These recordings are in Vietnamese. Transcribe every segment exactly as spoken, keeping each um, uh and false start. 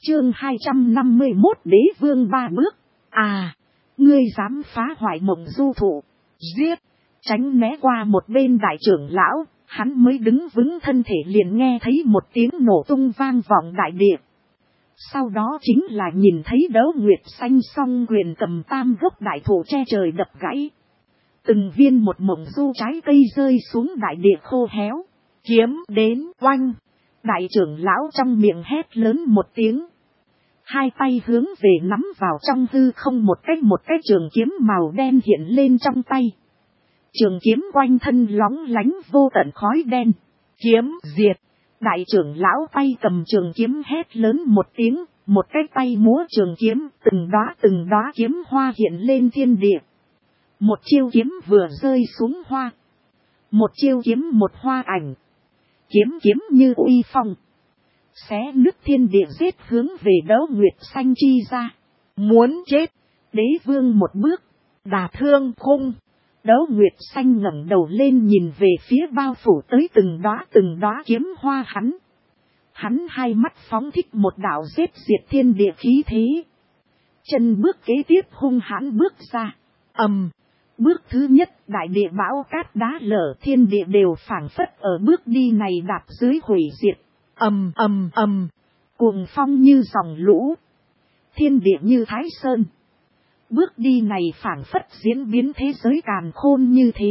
Chương hai trăm năm mươi mốt Đế vương ba bước. À, ngươi dám phá hoại Mộng Du thụ, giết. Tránh né qua một bên đại trưởng lão, hắn mới đứng vững thân thể liền nghe thấy một tiếng nổ tung vang vọng đại địa. Sau đó chính là nhìn thấy Đấu Nguyệt Xanh song quyền cầm tam gốc đại thụ che trời đập gãy. Từng viên một Mộng Du trái cây rơi xuống đại địa khô héo. Kiếm đến oanh. Đại trưởng lão trong miệng hét lớn một tiếng. Hai tay hướng về nắm vào trong hư không một cách một cái trường kiếm màu đen hiện lên trong tay. Trường kiếm quanh thân lóng lánh vô tận khói đen. Kiếm diệt. Đại trưởng lão tay cầm trường kiếm hét lớn một tiếng, một cái tay múa trường kiếm, từng đóa từng đóa kiếm hoa hiện lên thiên địa. Một chiêu kiếm vừa rơi xuống hoa. Một chiêu kiếm một hoa ảnh. Kiếm kiếm như uy phong. Xé nứt thiên địa giết hướng về Đấu Nguyệt Xanh chi ra. Muốn chết. Đế vương một bước. Đả thương khung. Đấu Nguyệt Xanh ngẩng đầu lên nhìn về phía bao phủ tới từng đóa từng đóa kiếm hoa hắn. Hắn hai mắt phóng thích một đạo giết diệt thiên địa khí thế. Chân bước kế tiếp hung hãn bước ra. Ầm. Bước thứ nhất đại địa bão cát đá lở thiên địa đều phảng phất ở bước đi này đạp dưới hủy diệt. Ầm ầm ầm. Cuồng phong như dòng lũ. Thiên địa như Thái Sơn. Bước đi này phảng phất diễn biến thế giới càn khôn như thế.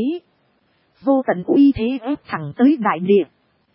Vô tận uy thế ép thẳng tới đại địa.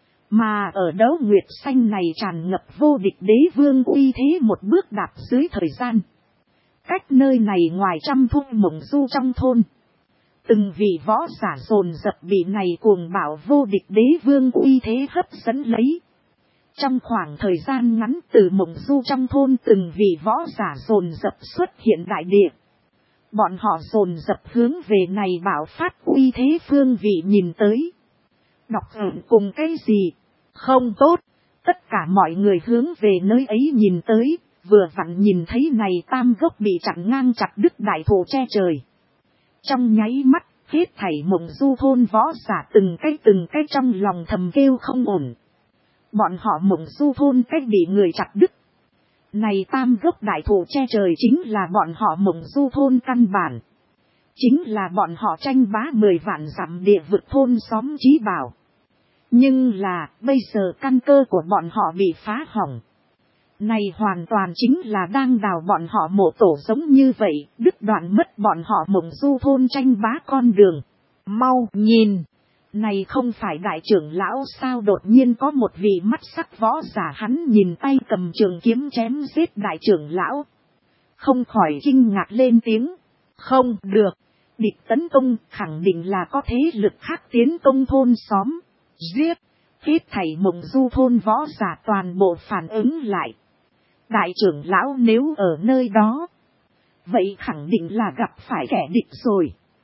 Mà ở Đấu Nguyệt Xanh này tràn ngập vô địch đế vương uy thế một bước đạp dưới thời gian. Cách nơi này ngoài trăm thung Mộng Du trong thôn. Từng vị võ giả dồn dập bị này cuồng bảo vô địch đế vương uy thế hấp dẫn lấy. Trong khoảng thời gian ngắn từ Mộng Du trong thôn từng vị võ giả dồn dập xuất hiện đại địa. Bọn họ dồn dập hướng về này bảo phát uy thế phương vị nhìn tới. Đọc ẩn cùng cái gì? Không tốt. Tất cả mọi người hướng về nơi ấy nhìn tới, vừa vặn nhìn thấy này tam gốc bị chặn ngang chặt đứt đại thụ che trời. Trong nháy mắt, hết thảy Mộng Du thôn võ giả từng cái từng cái trong lòng thầm kêu không ổn. Bọn họ Mộng Du thôn cách bị người chặt đứt. Này tam gốc đại thụ che trời chính là bọn họ Mộng Du thôn căn bản. Chính là bọn họ tranh bá mười vạn dặm địa vực thôn xóm chí bảo. Nhưng là bây giờ căn cơ của bọn họ bị phá hỏng. Này hoàn toàn chính là đang đào bọn họ mộ tổ giống như vậy, đứt đoạn mất bọn họ Mộng Du thôn tranh bá con đường. Mau nhìn! Này không phải đại trưởng lão sao đột nhiên có một vị mắt sắc võ giả hắn nhìn tay cầm trường kiếm chém giết đại trưởng lão. Không khỏi kinh ngạc lên tiếng. Không được, địch tấn công khẳng định là có thế lực khác tiến công thôn xóm. Giết, hết thảy Mộng Du thôn võ giả toàn bộ phản ứng lại. Đại trưởng lão nếu ở nơi đó, vậy khẳng định là gặp phải kẻ địch rồi.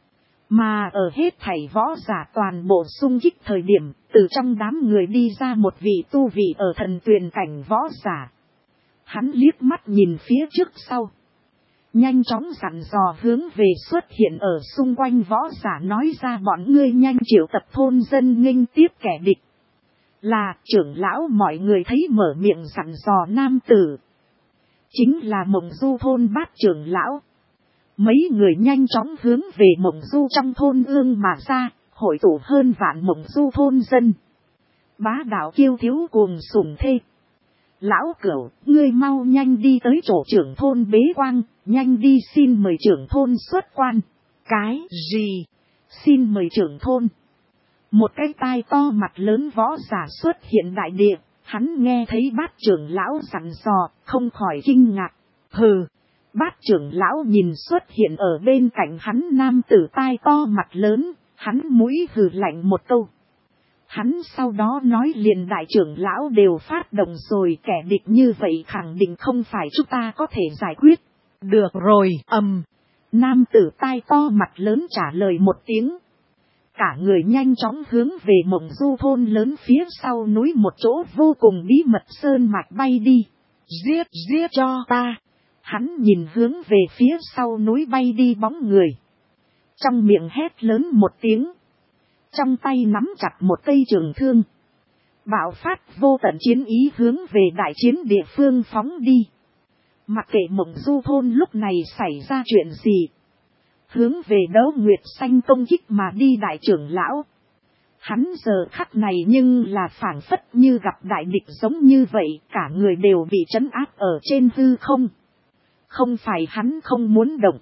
Mà ở hết thảy võ giả toàn bộ xung kích thời điểm, từ trong đám người đi ra một vị tu vị ở thần tuyền cảnh võ giả. Hắn liếc mắt nhìn phía trước sau. Nhanh chóng dặn dò hướng về xuất hiện ở xung quanh võ giả nói ra bọn ngươi nhanh triệu tập thôn dân nghênh tiếp kẻ địch. Là trưởng lão mọi người thấy mở miệng dặn dò nam tử. Chính là Mộng Du thôn bát trưởng lão. Mấy người nhanh chóng hướng về Mộng Du trong thôn ương mà ra, hội tụ hơn vạn Mộng Du thôn dân. Bá đạo kiêu thiếu cuồng sủng thê. Lão Cửu, ngươi mau nhanh đi tới chỗ trưởng thôn bế quang, nhanh đi xin mời trưởng thôn xuất quan. Cái gì? Xin mời trưởng thôn. Một cái tai to mặt lớn võ giả xuất hiện đại địa, hắn nghe thấy bát trưởng lão dặn dò, không khỏi kinh ngạc. Hừ! Bát trưởng lão nhìn xuất hiện ở bên cạnh hắn nam tử tai to mặt lớn, hắn mũi hừ lạnh một câu. Hắn sau đó nói liền đại trưởng lão đều phát động rồi, kẻ địch như vậy khẳng định không phải chúng ta có thể giải quyết. Được rồi, ầm. Nam tử tai to mặt lớn trả lời một tiếng. Cả người nhanh chóng hướng về Mộng Du thôn lớn phía sau núi một chỗ vô cùng bí mật sơn mạch bay đi. Giết giết cho ta. Hắn nhìn hướng về phía sau núi bay đi bóng người. Trong miệng hét lớn một tiếng. Trong tay nắm chặt một cây trường thương. Bạo phát vô tận chiến ý hướng về đại chiến địa phương phóng đi. Mặc kệ Mộng Du thôn lúc này xảy ra chuyện gì. Hướng về Đấu Nguyệt Xanh công kích mà đi đại trưởng lão. Hắn giờ khắc này nhưng là phảng phất như gặp đại địch giống như vậy, cả người đều bị trấn áp ở trên hư không. Không phải hắn không muốn động,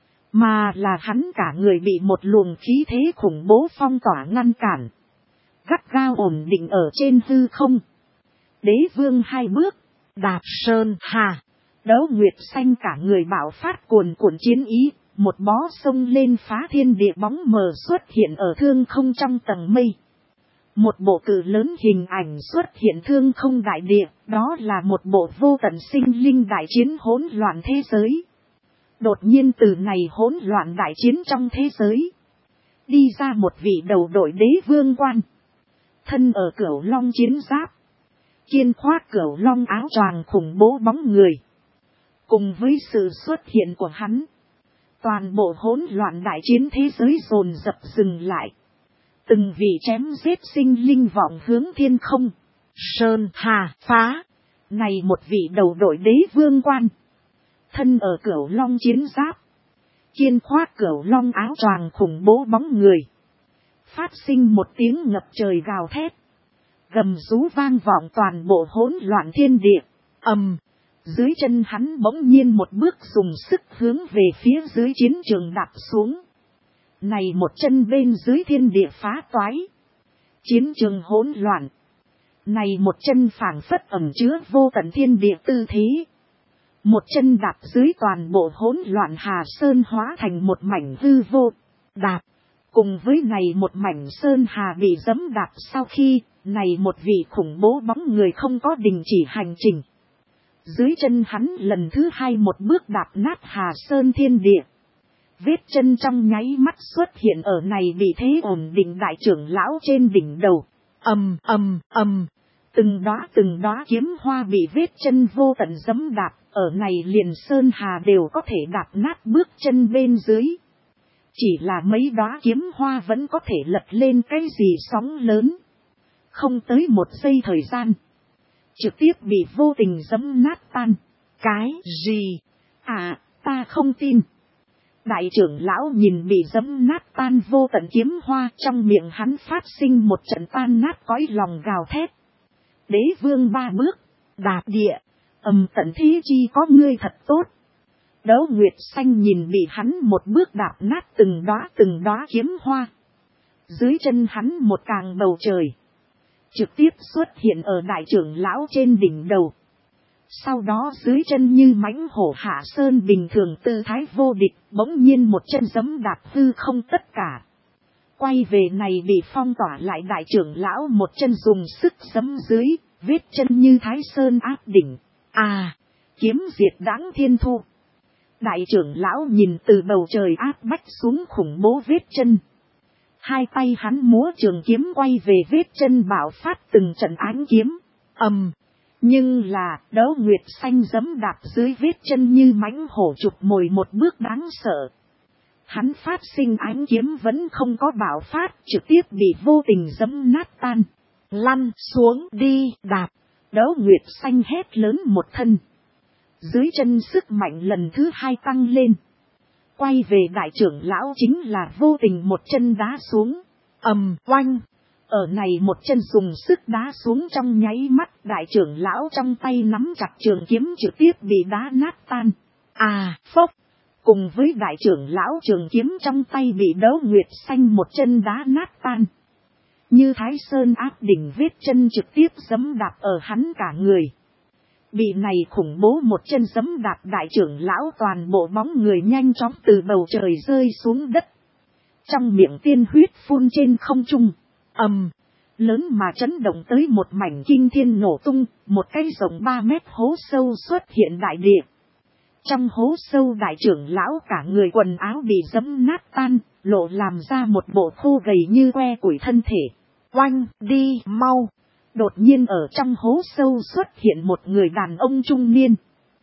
mà là hắn cả người bị một luồng khí thế khủng bố phong tỏa ngăn cản. Gắt gao ổn định ở trên hư không. Đế vương hai bước, đạp sơn hà. Đấu Nguyệt Xanh cả người bạo phát cuồn cuộn chiến ý. Một bó sông lên phá thiên địa bóng mờ xuất hiện ở thương không trong tầng mây. Một bộ cự lớn hình ảnh xuất hiện thương không đại địa. Đó là một bộ vô tận sinh linh đại chiến hỗn loạn thế giới. Đột nhiên từ này hỗn loạn đại chiến trong thế giới. Đi ra một vị đầu đội đế vương quan. Thân ở cửu long chiến giáp. Kiên khoác cửu long áo choàng khủng bố bóng người. Cùng với sự xuất hiện của hắn. Toàn bộ hỗn loạn đại chiến thế giới dồn dập dừng lại. Từng vị chém giết sinh linh vọng hướng thiên không. Sơn hà phá. Này một vị đầu đội đế vương quan. Thân ở cửu long chiến giáp. Kiên khoác cửu long áo choàng khủng bố bóng người. Phát sinh một tiếng ngập trời gào thét. Gầm rú vang vọng toàn bộ hỗn loạn thiên địa. Ầm. Dưới chân hắn bỗng nhiên một bước dùng sức hướng về phía dưới chiến trường đạp xuống. Này một chân bên dưới thiên địa phá toái. Chiến trường hỗn loạn. Này một chân phảng phất ẩn chứa vô tận thiên địa tư thế. Một chân đạp dưới toàn bộ hỗn loạn hà sơn hóa thành một mảnh hư vô. Đạp. Cùng với này một mảnh sơn hà bị giẫm đạp sau khi, này một vị khủng bố bóng người không có đình chỉ hành trình. Dưới chân hắn lần thứ hai một bước đạp nát hà sơn thiên địa. Vết chân trong nháy mắt xuất hiện ở này bị thế ổn định đại trưởng lão trên đỉnh đầu. Ầm ầm ầm. Từng đóa từng đóa kiếm hoa bị vết chân vô tận giẫm đạp. Ở này liền sơn hà đều có thể đạp nát bước chân bên dưới. Chỉ là mấy đóa kiếm hoa vẫn có thể lật lên cái gì sóng lớn. Không tới một giây thời gian. Trực tiếp bị vô tình giẫm nát tan. Cái gì? À, ta không tin. Đại trưởng lão nhìn bị giẫm nát tan vô tận kiếm hoa, trong miệng hắn phát sinh một trận tan nát cõi lòng gào thét. Đế vương ba bước, đạp địa, ầm tận thế chi có ngươi thật tốt. Đấu Nguyệt Xanh nhìn bị hắn một bước đạp nát từng đóa từng đóa kiếm hoa. Dưới chân hắn một càng bầu trời. Trực tiếp xuất hiện ở đại trưởng lão trên đỉnh đầu. Sau đó dưới chân như mãnh hổ hạ sơn bình thường tư thái vô địch, bỗng nhiên một chân giẫm đạp hư không tất cả. Quay về này bị phong tỏa lại đại trưởng lão một chân dùng sức giẫm dưới, vết chân như thái sơn áp đỉnh. À, kiếm diệt đãng thiên thu. Đại trưởng lão nhìn từ bầu trời áp bách xuống khủng bố vết chân. Hai tay hắn múa trường kiếm quay về vết chân bạo phát từng trận ánh kiếm. Ầm. Nhưng là Đấu Nguyệt Xanh giẫm đạp dưới vết chân như mãnh hổ chụp mồi một bước đáng sợ. Hắn phát sinh ánh kiếm vẫn không có bạo phát, trực tiếp bị vô tình giẫm nát tan. Lăn xuống đi đạp. Đấu Nguyệt Xanh hét lớn một thân. Dưới chân sức mạnh lần thứ hai tăng lên. Quay về đại trưởng lão chính là vô tình một chân đá xuống. Ầm oanh. Ở này một chân dùng sức đá xuống trong nháy mắt, đại trưởng lão trong tay nắm chặt trường kiếm trực tiếp bị đá nát tan. À, phốc. Cùng với đại trưởng lão trường kiếm trong tay bị Đấu Nguyệt Xanh một chân đá nát tan. Như thái sơn áp đỉnh vết chân trực tiếp giẫm đạp ở hắn cả người. Bị này khủng bố một chân giẫm đạp đại trưởng lão toàn bộ bóng người nhanh chóng từ bầu trời rơi xuống đất. Trong miệng tiên huyết phun trên không trung. Ầm, lớn mà chấn động tới một mảnh kinh thiên nổ tung, một cái rộng ba mét hố sâu xuất hiện đại địa. Trong hố sâu đại trưởng lão cả người quần áo bị giẫm nát tan, lộ làm ra một bộ khô gầy như que củi thân thể. Oanh, đi, mau. Đột nhiên ở trong hố sâu xuất hiện một người đàn ông trung niên.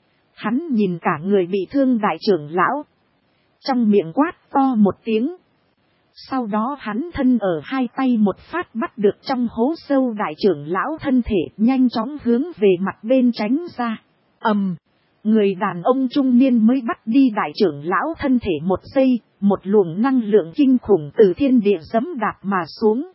Hắn nhìn cả người bị thương đại trưởng lão. Trong miệng quát to một tiếng. Sau đó hắn thân ở hai tay một phát bắt được trong hố sâu đại trưởng lão thân thể, nhanh chóng hướng về mặt bên tránh ra. Ầm, người đàn ông trung niên mới bắt đi đại trưởng lão thân thể một giây, một luồng năng lượng kinh khủng từ thiên địa giẫm đạp mà xuống.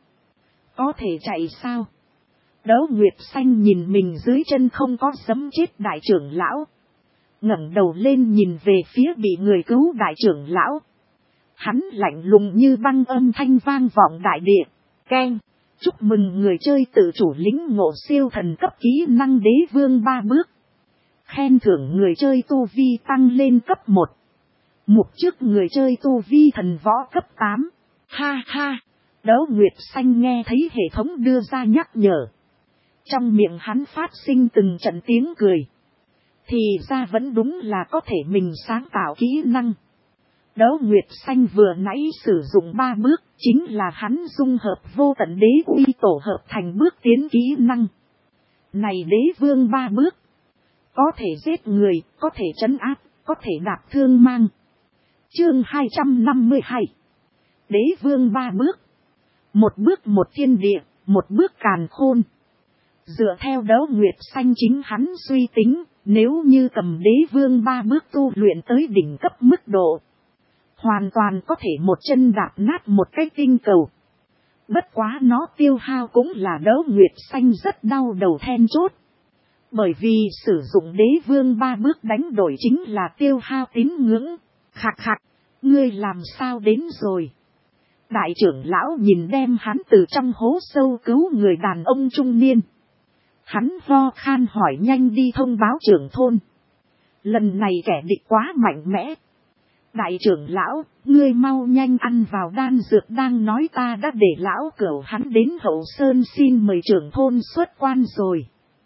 Có thể chạy sao? Đấu Nguyệt Xanh nhìn mình dưới chân không có giẫm chết đại trưởng lão, ngẩng đầu lên nhìn về phía bị người cứu đại trưởng lão. Hắn lạnh lùng như băng, âm thanh vang vọng đại địa. Keng, chúc mừng người chơi tự chủ lĩnh ngộ siêu thần cấp kỹ năng đế vương ba bước. Khen thưởng người chơi tu vi tăng lên cấp một. Mục trước người chơi tu vi thần võ cấp tám. Ha ha, Đấu Nguyệt Xanh nghe thấy hệ thống đưa ra nhắc nhở. Trong miệng hắn phát sinh từng trận tiếng cười. Thì ra vẫn đúng là có thể mình sáng tạo kỹ năng. Đấu Nguyệt Xanh vừa nãy sử dụng ba bước, chính là hắn dung hợp vô tận đế uy tổ hợp thành bước tiến kỹ năng. Này đế vương ba bước, có thể giết người, có thể trấn áp, có thể đạp thương mang. Chương hai trăm năm mươi hai. Đế vương ba bước. Một bước một thiên địa, một bước càn khôn. Dựa theo Đấu Nguyệt Xanh chính hắn suy tính, nếu như cầm đế vương ba bước tu luyện tới đỉnh cấp mức độ, hoàn toàn có thể một chân đạp nát một cái tinh cầu. Bất quá nó tiêu hao cũng là Đấu Nguyệt Xanh rất đau đầu then chốt. Bởi vì sử dụng đế vương ba bước đánh đổi chính là tiêu hao tín ngưỡng. Khạc khạc, ngươi làm sao đến rồi? Đại trưởng lão nhìn đem hắn từ trong hố sâu cứu người đàn ông trung niên. Hắn ho khan hỏi nhanh đi thông báo trưởng thôn. Lần này kẻ địch quá mạnh mẽ. Đại trưởng lão, ngươi mau nhanh ăn vào đan dược, đang nói ta đã để lão cửu hắn đến hậu sơn xin mời trưởng thôn xuất quan rồi.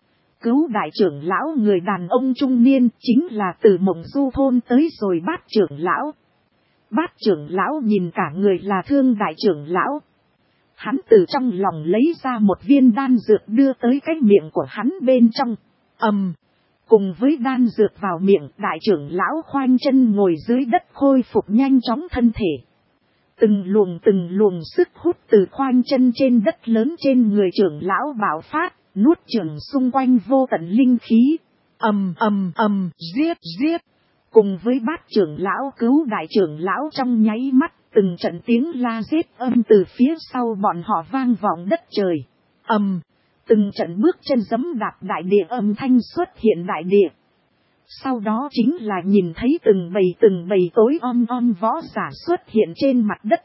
Cứu đại trưởng lão người đàn ông trung niên chính là từ Mộng Du thôn tới rồi Bát trưởng lão. Bát trưởng lão nhìn cả người là thương đại trưởng lão. Hắn từ trong lòng lấy ra một viên đan dược đưa tới cái miệng của hắn bên trong. Ầm, cùng với đan dược vào miệng, đại trưởng lão khoanh chân ngồi dưới đất khôi phục nhanh chóng thân thể. Từng luồng từng luồng sức hút từ khoanh chân trên đất lớn trên người trưởng lão bạo phát, nuốt chửng xung quanh vô tận linh khí. Ầm ầm ầm, giết giết. Cùng với Bát trưởng lão cứu đại trưởng lão trong nháy mắt, từng trận tiếng la giết âm từ phía sau bọn họ vang vọng đất trời. Ầm, từng trận bước chân giẫm đạp đại địa âm thanh xuất hiện đại địa. Sau đó chính là nhìn thấy từng bầy từng bầy tối om om võ giả xuất hiện trên mặt đất.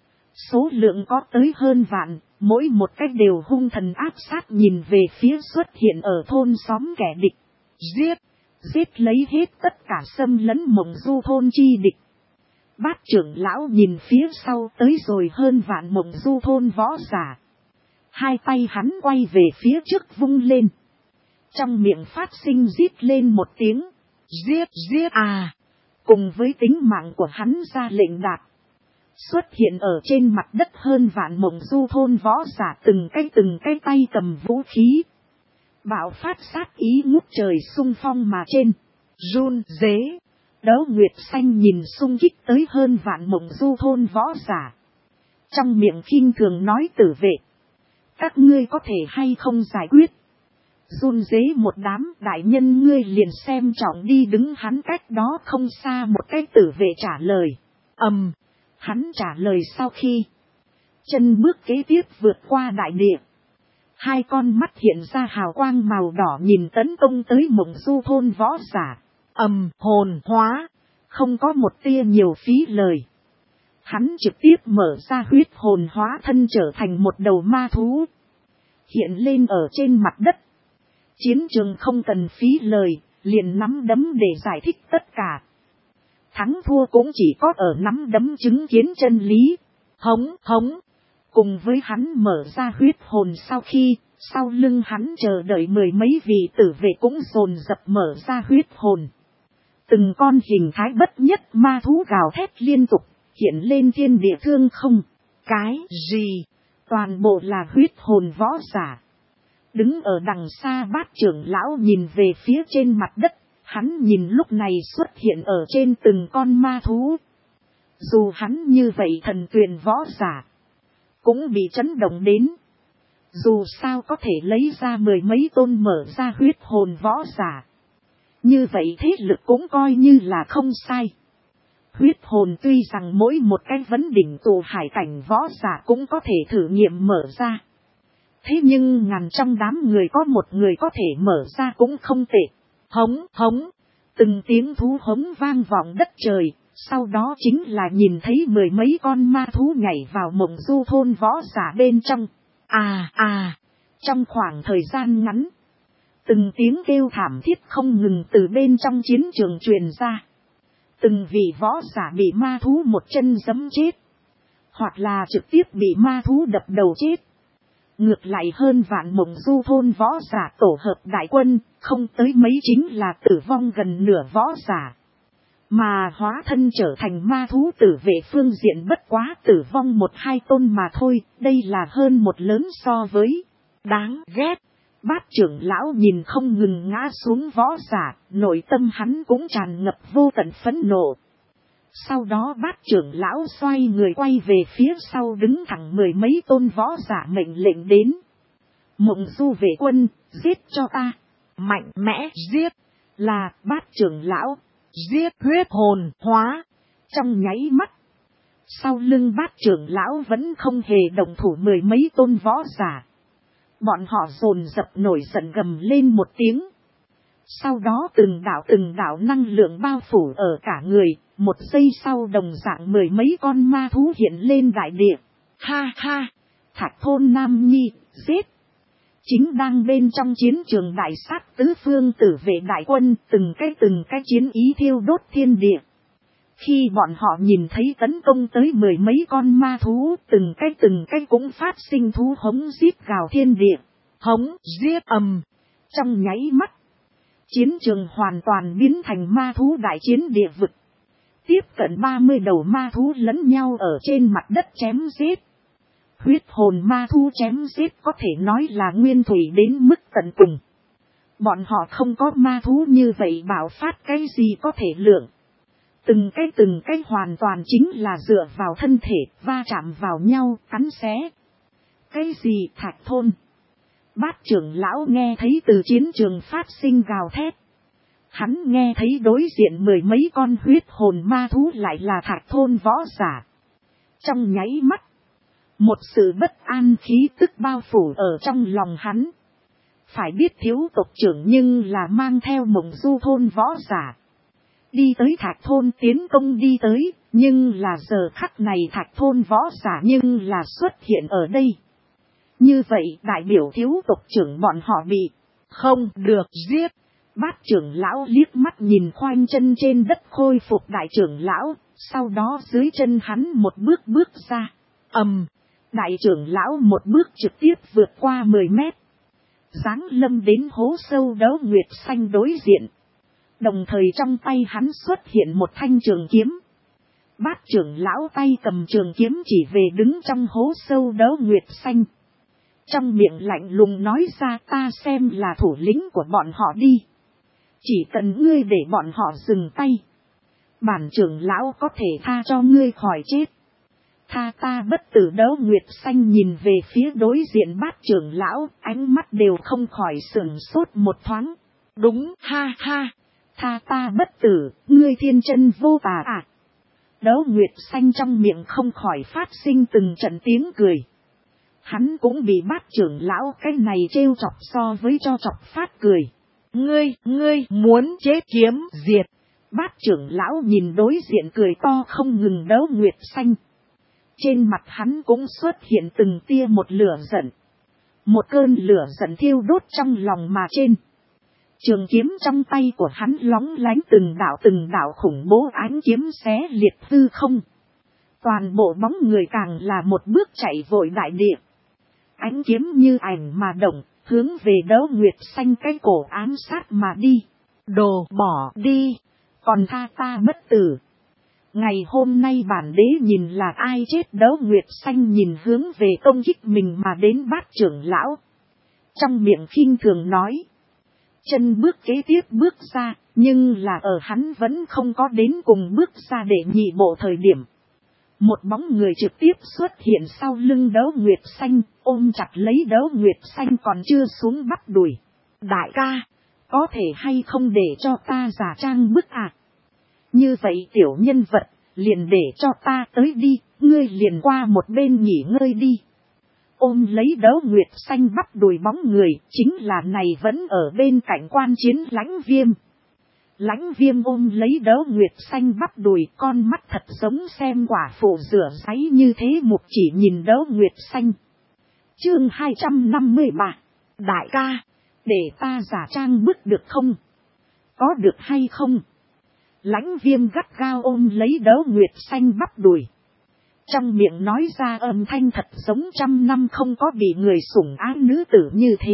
Số lượng có tới hơn vạn, mỗi một cách đều hung thần áp sát nhìn về phía xuất hiện ở thôn xóm kẻ địch. Giết, giết lấy hết tất cả xâm lấn Mộng Du thôn chi địch. Bát trưởng lão nhìn phía sau tới rồi hơn vạn Mộng Du thôn võ giả. Hai tay hắn quay về phía trước vung lên. Trong miệng phát sinh rít lên một tiếng. Giết giết à. Cùng với tính mạng của hắn ra lệnh đạt. Xuất hiện ở trên mặt đất hơn vạn Mộng Du thôn võ giả từng cái từng cái tay cầm vũ khí. Bạo phát sát ý ngút trời xung phong mà trên. Run dế. Đấu Nguyệt Xanh nhìn xung kích tới hơn vạn Mộng Du thôn võ giả. Trong miệng khinh thường nói tử vệ. Các ngươi có thể hay không giải quyết. Run dế một đám, đại nhân ngươi liền xem trọng đi, đứng hắn cách đó không xa một cái tử vệ trả lời. Ầm, um, hắn trả lời sau khi chân bước kế tiếp vượt qua đại địa. Hai con mắt hiện ra hào quang màu đỏ nhìn tấn công tới Mộng Du thôn võ giả. Ầm, um, hồn hóa, không có một tia nhiều phí lời. Hắn trực tiếp mở ra huyết hồn hóa thân trở thành một đầu ma thú. Hiện lên ở trên mặt đất. Chiến trường không cần phí lời, liền nắm đấm để giải thích tất cả. Thắng thua cũng chỉ có ở nắm đấm chứng kiến chân lý. Hống hống. Cùng với hắn mở ra huyết hồn sau khi, sau lưng hắn chờ đợi mười mấy vị tử vệ cũng dồn dập mở ra huyết hồn. Từng con hình thái bất nhất ma thú gào thét liên tục, hiện lên thiên địa thương không. Cái gì? Toàn bộ là huyết hồn võ giả. Đứng ở đằng xa Bát trưởng lão nhìn về phía trên mặt đất, hắn nhìn lúc này xuất hiện ở trên từng con ma thú. Dù hắn như vậy thần tuyền võ giả, cũng bị chấn động đến. Dù sao có thể lấy ra mười mấy tôn mở ra huyết hồn võ giả. Như vậy thế lực cũng coi như là không sai. Huyết hồn tuy rằng mỗi một cái vấn đỉnh tù hải cảnh võ giả cũng có thể thử nghiệm mở ra. Thế nhưng ngàn trong đám người có một người có thể mở ra cũng không tệ. Hống hống, từng tiếng thú hống vang vọng đất trời. Sau đó chính là nhìn thấy mười mấy con ma thú nhảy vào mộng du thôn võ giả bên trong. À à, trong khoảng thời gian ngắn, từng tiếng kêu thảm thiết không ngừng từ bên trong chiến trường truyền ra. Từng vị võ giả bị ma thú một chân giẫm chết, hoặc là trực tiếp bị ma thú đập đầu chết. Ngược lại hơn vạn mộng du thôn võ giả tổ hợp đại quân, không tới mấy chính là tử vong gần nửa võ giả. Mà hóa thân trở thành ma thú tử vệ phương diện bất quá tử vong một hai tôn mà thôi, đây là hơn một lớn so với. Đáng ghét, bát trưởng lão nhìn không ngừng ngã xuống võ giả, nội tâm hắn cũng tràn ngập vô tận phẫn nộ. Sau đó bát trưởng lão xoay người quay về phía sau đứng thẳng mười mấy tôn võ giả mệnh lệnh đến. Mộng du vệ quân, giết cho ta, mạnh mẽ giết, là bát trưởng lão. Giết huyết hồn hóa. Trong nháy mắt, sau lưng bát trưởng lão vẫn không hề động thủ mười mấy tôn võ giả. Bọn họ dồn dập nổi giận gầm lên một tiếng. Sau đó từng đạo từng đạo năng lượng bao phủ ở cả người. Một giây sau đồng dạng mười mấy con ma thú hiện lên đại địa. Ha ha, Thạch thôn Nam Nhi, giết. Chính đang bên trong chiến trường đại sát tứ phương tử vệ đại quân, từng cái từng cái chiến ý thiêu đốt thiên địa. Khi bọn họ nhìn thấy tấn công tới mười mấy con ma thú, từng cái từng cái cũng phát sinh thú hống giết gào thiên địa. Hống, giết ầm. Trong nháy mắt, chiến trường hoàn toàn biến thành ma thú đại chiến địa vực. Tiếp cận ba mươi đầu ma thú lẫn nhau ở trên mặt đất chém giết. Huyết hồn ma thú chém giết có thể nói là nguyên thủy đến mức tận cùng. Bọn họ không có ma thú như vậy bảo phát cái gì có thể lượng. Từng cái từng cái hoàn toàn chính là dựa vào thân thể, va chạm vào nhau, cắn xé. Cái gì Thạch thôn? Bát trưởng lão nghe thấy từ chiến trường phát sinh gào thét. Hắn nghe thấy đối diện mười mấy con huyết hồn ma thú lại là Thạch thôn võ giả. Trong nháy mắt, một sự bất an khí tức bao phủ ở trong lòng hắn. Phải biết thiếu tộc trưởng nhưng là mang theo mộng du thôn võ giả. Đi tới Thạch thôn tiến công đi tới, nhưng là giờ khắc này Thạch thôn võ giả nhưng là xuất hiện ở đây. Như vậy đại biểu thiếu tộc trưởng bọn họ bị không được giết. Bát trưởng lão liếc mắt nhìn khoanh chân trên đất khôi phục đại trưởng lão, sau đó dưới chân hắn một bước bước ra. Ầm, đại trưởng lão một bước trực tiếp vượt qua mười mét. Giáng lâm đến hố sâu đấu nguyệt xanh đối diện. Đồng thời trong tay hắn xuất hiện một thanh trường kiếm. Bát trưởng lão tay cầm trường kiếm chỉ về đứng trong hố sâu đấu nguyệt xanh. Trong miệng lạnh lùng nói ra ta xem là thủ lĩnh của bọn họ đi. Chỉ cần ngươi để bọn họ dừng tay. Bản trưởng lão có thể tha cho ngươi khỏi chết. Tha ta bất tử đấu nguyệt xanh nhìn về phía đối diện bát trưởng lão, ánh mắt đều không khỏi sửng sốt một thoáng. Đúng, ha ha, tha ta bất tử, ngươi thiên chân vô tà à. Đấu nguyệt xanh trong miệng không khỏi phát sinh từng trận tiếng cười. Hắn cũng bị bát trưởng lão cái này trêu chọc so với cho chọc phát cười. Ngươi, ngươi muốn chết kiếm diệt. Bát trưởng lão nhìn đối diện cười to không ngừng đấu nguyệt xanh. Trên mặt hắn cũng xuất hiện từng tia một lửa giận. Một cơn lửa giận thiêu đốt trong lòng mà trên. Trường kiếm trong tay của hắn lóng lánh từng đạo từng đạo khủng bố ánh kiếm xé liệt hư không. Toàn bộ bóng người càng là một bước chạy vội đại địa. Ánh kiếm như ảnh mà động, hướng về đấu nguyệt xanh cái cổ ám sát mà đi. Đồ bỏ đi, còn tha ta bất tử. Ngày hôm nay bản đế nhìn là ai chết đấu nguyệt xanh nhìn hướng về công kích mình mà đến bát trưởng lão. Trong miệng khinh thường nói. Chân bước kế tiếp bước ra, nhưng là ở hắn vẫn không có đến cùng bước ra để nhị bộ thời điểm. Một bóng người trực tiếp xuất hiện sau lưng Đấu Nguyệt Xanh, ôm chặt lấy Đấu Nguyệt Xanh còn chưa xuống bắt đùi. Đại ca, có thể hay không để cho ta giả trang bức à? Như vậy tiểu nhân vật, liền để cho ta tới đi, ngươi liền qua một bên nghỉ ngơi đi. Ôm lấy Đấu Nguyệt Xanh bắt đùi bóng người, chính là này vẫn ở bên cạnh quan chiến Lãnh Viêm. Lãnh Viêm ôm lấy Đấu Nguyệt Xanh bắt đùi, con mắt thật giống xem quả phụ rửa ráy như thế, mục chỉ nhìn Đấu Nguyệt Xanh. Chương hai trăm năm mươi ba. Đại ca, để ta giả trang bức được không? Có được hay không? Lãnh Viêm gắt gao ôm lấy Đấu Nguyệt Xanh bắt đùi. Trong miệng nói ra âm thanh thật giống trăm năm không có bị người sủng ái nữ tử như thế.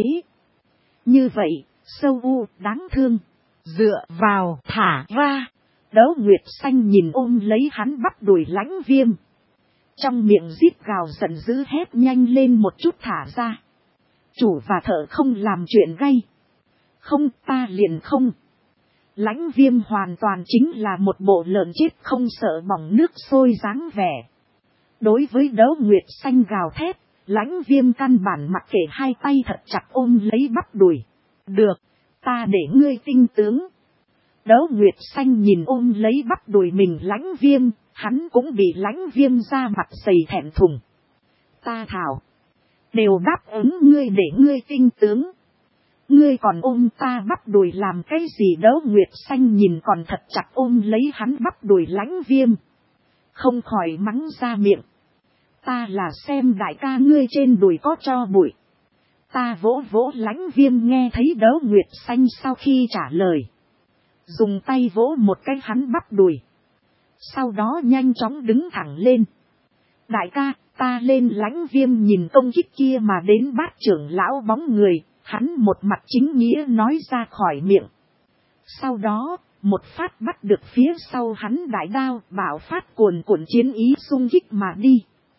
Như vậy, sâu u, đáng thương. Dựa vào, thả ra. Đấu Nguyệt Xanh nhìn ôm lấy hắn bắt đùi Lãnh Viêm. Trong miệng rít gào giận dữ hét nhanh lên một chút thả ra. Chủ và thợ không làm chuyện gay. Không, ta liền không. Lãnh Viêm hoàn toàn chính là một bộ lợn chết không sợ bỏng nước sôi dáng vẻ. Đối với Đấu Nguyệt Xanh gào thét, Lãnh Viêm căn bản mặc kệ, hai tay thật chặt ôm lấy bắt đùi. Được, ta để ngươi tinh tướng. Đấu Nguyệt Xanh nhìn ôm lấy bắt đùi mình Lãnh Viêm, hắn cũng bị Lãnh Viêm ra mặt dày thẹn thùng. Ta thảo, đều đáp ứng ngươi để ngươi tinh tướng. Ngươi còn ôm ta bắt đùi làm cái gì? Đấu Nguyệt Xanh nhìn còn thật chặt ôm lấy hắn bắt đùi Lãnh Viêm, không khỏi mắng ra miệng. Ta là xem đại ca ngươi trên đùi có cho bụi. Ta vỗ vỗ Lãnh Viêm nghe thấy Đấu Nguyệt Xanh sau khi trả lời, dùng tay vỗ một cái hắn bắt đùi. Sau đó nhanh chóng đứng thẳng lên. Đại ca, ta lên. Lãnh Viêm nhìn công kích kia mà đến Bát trưởng lão bóng người, hắn một mặt chính nghĩa nói ra khỏi miệng. Sau đó, một phát bắt được phía sau hắn đại đao, bạo phát cuồn cuộn chiến ý xung kích mà đi.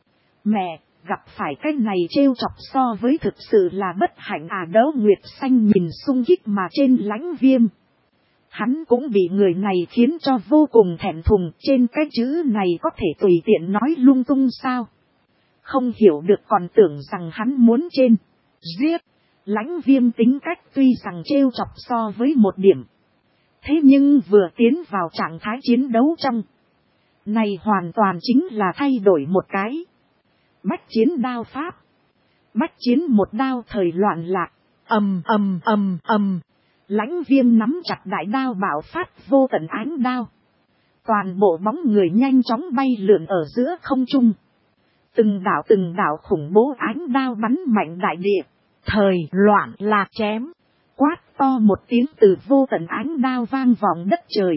Mẹ, gặp phải cái này trêu chọc so với thực sự là bất hạnh à. Đấu Nguyệt Xanh nhìn xung kích mà trên Lãnh Viêm. Hắn cũng bị người này khiến cho vô cùng thẹn thùng, trên cái chữ này có thể tùy tiện nói lung tung sao? Không hiểu được còn tưởng rằng hắn muốn trên, giết. Lãnh Viêm tính cách tuy rằng trêu chọc so với một điểm. Thế nhưng vừa tiến vào trạng thái chiến đấu trong này hoàn toàn chính là thay đổi một cái. Bách chiến đao pháp. Bách chiến một đao thời loạn lạc. Ầm ầm ầm ầm. Lãnh Viêm nắm chặt đại đao bạo phát vô tận ánh đao. Toàn bộ bóng người nhanh chóng bay lượn ở giữa không trung. Từng đảo từng đảo khủng bố ánh đao bắn mạnh đại địa. Thời loạn lạc chém. Quát to một tiếng từ vô tận ánh đao vang vọng đất trời.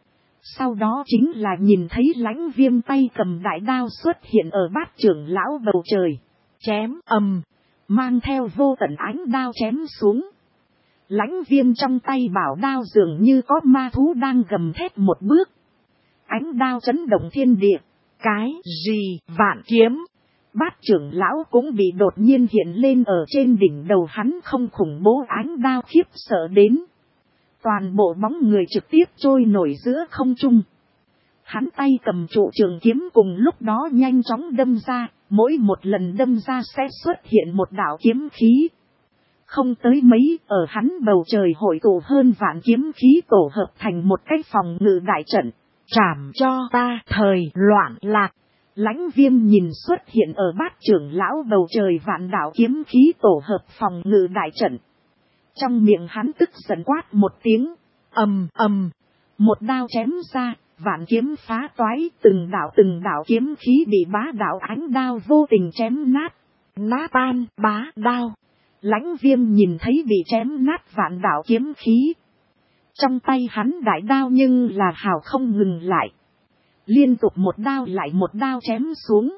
Sau đó chính là nhìn thấy Lãnh Viêm tay cầm đại đao xuất hiện ở Bát trưởng lão bầu trời. Chém ầm, mang theo vô tận ánh đao chém xuống. Lãnh Viêm trong tay bảo đao dường như có ma thú đang gầm thét một bước. Ánh đao chấn động thiên địa. Cái gì vạn kiếm? Bát trưởng lão cũng bị đột nhiên hiện lên ở trên đỉnh đầu hắn, không khủng bố ánh đao khiếp sợ đến. Toàn bộ bóng người trực tiếp trôi nổi giữa không trung. Hắn tay cầm trụ trường kiếm cùng lúc đó nhanh chóng đâm ra, mỗi một lần đâm ra sẽ xuất hiện một đạo kiếm khí. Không tới mấy, ở hắn bầu trời hội tụ hơn vạn kiếm khí tổ hợp thành một cái phòng ngự đại trận. Trảm cho ta thời loạn lạc. Lãnh Viêm nhìn xuất hiện ở Bát trưởng lão bầu trời vạn đạo kiếm khí tổ hợp phòng ngự đại trận. Trong miệng hắn tức giận quát một tiếng, ầm ầm, một đao chém ra, vạn kiếm phá toái, từng đạo từng đạo kiếm khí bị bá đạo ánh đao vô tình chém nát, nát tan bá đao. Lãnh Viêm nhìn thấy bị chém nát vạn đạo kiếm khí. Trong tay hắn đại đao nhưng là hào không ngừng lại. Liên tục một đao lại một đao chém xuống.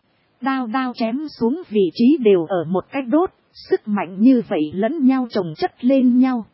Đao đao chém xuống vị trí đều ở một cách đốt, sức mạnh như vậy lẫn nhau chồng chất lên nhau.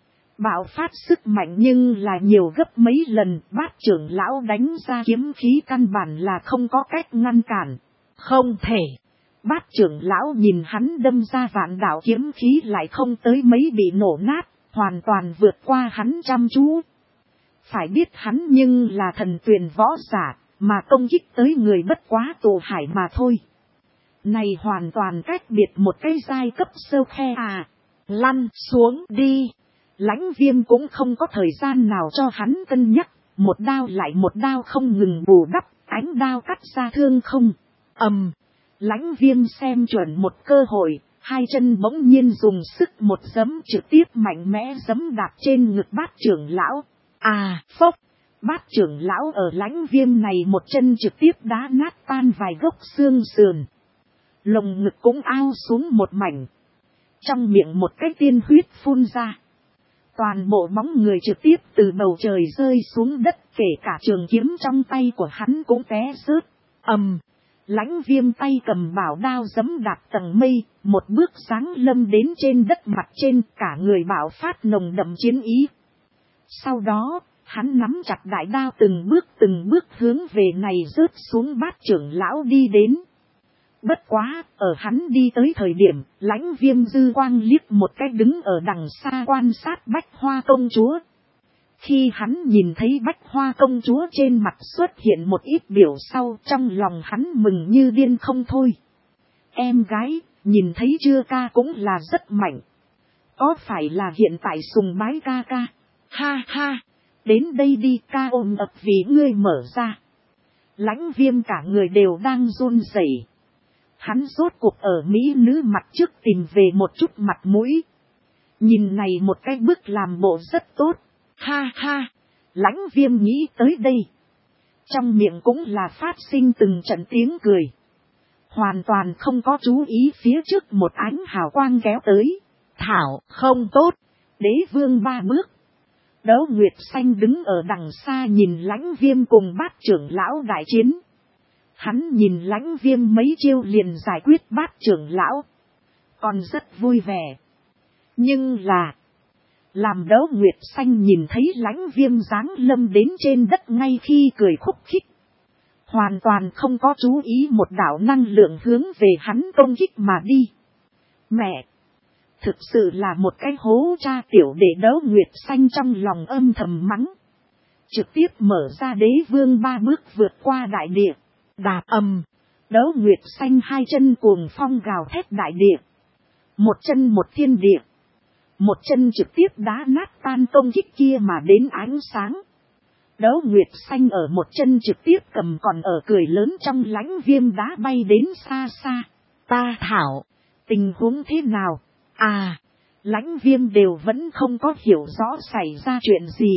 Bạo phát sức mạnh nhưng là nhiều gấp mấy lần, Bát trưởng lão đánh ra kiếm khí căn bản là không có cách ngăn cản. Không thể. Bát trưởng lão nhìn hắn đâm ra vạn đạo kiếm khí lại không tới mấy bị nổ nát, hoàn toàn vượt qua hắn chăm chú. Phải biết hắn nhưng là thần tuyền võ giả, mà công kích tới người bất quá tù hải mà thôi. Này hoàn toàn cách biệt một cái giai cấp sơ khe à. Lăn xuống đi. Lãnh Viêm cũng không có thời gian nào cho hắn cân nhắc. Một đao lại một đao không ngừng bù đắp. Ánh đao cắt ra thương không. Ầm. Lãnh Viêm xem chuẩn một cơ hội. Hai chân bỗng nhiên dùng sức một giấm trực tiếp mạnh mẽ giấm đạp trên ngực Bát trưởng lão. À phốc. Bát trưởng lão ở Lãnh Viêm này một chân trực tiếp đá nát tan vài gốc xương sườn. Lồng ngực cũng ao xuống một mảnh. Trong miệng một cái tiên huyết phun ra. Toàn bộ bóng người trực tiếp từ bầu trời rơi xuống đất, kể cả trường kiếm trong tay của hắn cũng té rớt. Ầm. Lãnh Viêm tay cầm bảo đao giẫm đạp tầng mây, một bước giáng lâm đến trên đất mặt trên, cả người bạo phát nồng đậm chiến ý. Sau đó, hắn nắm chặt đại đao từng bước từng bước hướng về này rớt xuống Bát trưởng lão đi đến. Bất quá, ở hắn đi tới thời điểm, Lãnh Viêm dư quang liếc một cái đứng ở đằng xa quan sát Bách Hoa công chúa. Khi hắn nhìn thấy Bách Hoa công chúa trên mặt xuất hiện một ít biểu sau, trong lòng hắn mừng như điên không thôi. Em gái, nhìn thấy chưa, ca cũng là rất mạnh. Có phải là hiện tại sùng bái ca ca? Ha ha, đến đây đi, ca ôm ập vì ngươi mở ra. Lãnh Viêm cả người đều đang run rẩy. Hắn rốt cuộc ở mỹ nữ mặt trước tìm về một chút mặt mũi. Nhìn này một cái bước làm bộ rất tốt. Ha ha, Lãnh Viêm nghĩ tới đây. Trong miệng cũng là phát sinh từng trận tiếng cười. Hoàn toàn không có chú ý phía trước một ánh hào quang kéo tới. Thảo không tốt, Đế Vương ba bước. Đấu Nguyệt Xanh đứng ở đằng xa nhìn Lãnh Viêm cùng Bát trưởng lão đại chiến. Hắn nhìn Lãnh Viêm mấy chiêu liền giải quyết Bát trưởng lão. Còn rất vui vẻ. Nhưng là. Làm Đấu Nguyệt Xanh nhìn thấy Lãnh Viêm giáng lâm đến trên đất ngay khi cười khúc khích. Hoàn toàn không có chú ý một đạo năng lượng hướng về hắn công kích mà đi. Mẹ! Thực sự là một cái hố cha tiểu, để Đấu Nguyệt Xanh trong lòng âm thầm mắng. Trực tiếp mở ra Đế Vương ba bước vượt qua đại địa. Đạp ầm. Đấu Nguyệt Xanh hai chân cuồng phong gào thét đại địa. Một chân một thiên địa. Một chân trực tiếp đá nát tan công kích kia mà đến ánh sáng. Đấu Nguyệt Xanh ở một chân trực tiếp cầm còn ở cười lớn trong Lãnh Viêm đá bay đến xa xa. Ta thảo, tình huống thế nào? À, Lãnh Viêm đều vẫn không có hiểu rõ xảy ra chuyện gì.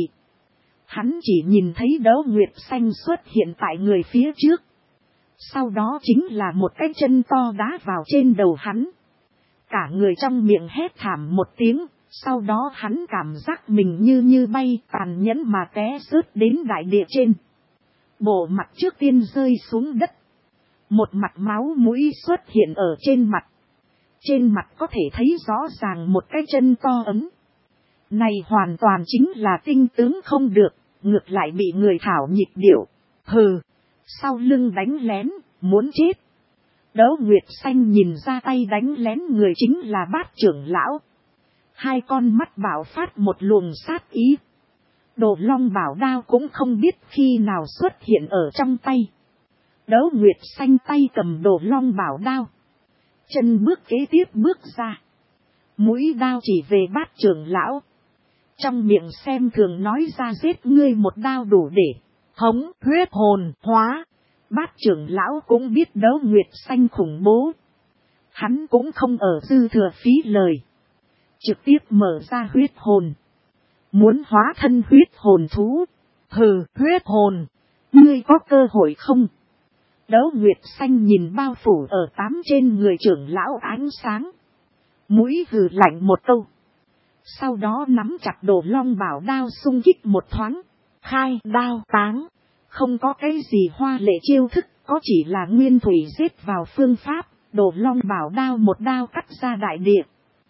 Hắn chỉ nhìn thấy Đấu Nguyệt Xanh xuất hiện tại người phía trước. Sau đó chính là một cái chân to đá vào trên đầu hắn. Cả người trong miệng hét thảm một tiếng. Sau đó hắn cảm giác mình như như bay, tàn nhẫn mà té rớt đến đại địa trên. Bộ mặt trước tiên rơi xuống đất. Một mặt máu mũi xuất hiện ở trên mặt. Trên mặt có thể thấy rõ ràng một cái chân to ấm. Này hoàn toàn chính là tinh tướng không được, ngược lại bị người thảo nhịp điệu. Hừ, sau lưng đánh lén, muốn chết. Đấu Nguyệt Xanh nhìn ra tay đánh lén người chính là Bát trưởng lão. Hai con mắt bảo phát một luồng sát ý. Đồ Long bảo đao cũng không biết khi nào xuất hiện ở trong tay. Đấu Nguyệt Xanh tay cầm Đồ Long bảo đao. Chân bước kế tiếp bước ra. Mũi đao chỉ về Bát trưởng lão. Trong miệng xem thường nói ra giết ngươi một đao đủ để hống huyết hồn hóa. Bát trưởng lão cũng biết Đấu Nguyệt Xanh khủng bố. Hắn cũng không ở dư thừa phí lời. Trực tiếp mở ra huyết hồn. Muốn hóa thân huyết hồn thú. Hừ, huyết hồn. Ngươi có cơ hội không? Đấu Nguyệt Xanh nhìn bao phủ ở tám trên người trưởng lão ánh sáng. Mũi hừ lạnh một câu. Sau đó nắm chặt Đồ Long bảo đao xung kích một thoáng. Khai đao táng. Không có cái gì hoa lệ chiêu thức. Có chỉ là nguyên thủy giết vào phương pháp. Đồ Long bảo đao một đao cắt ra đại địa.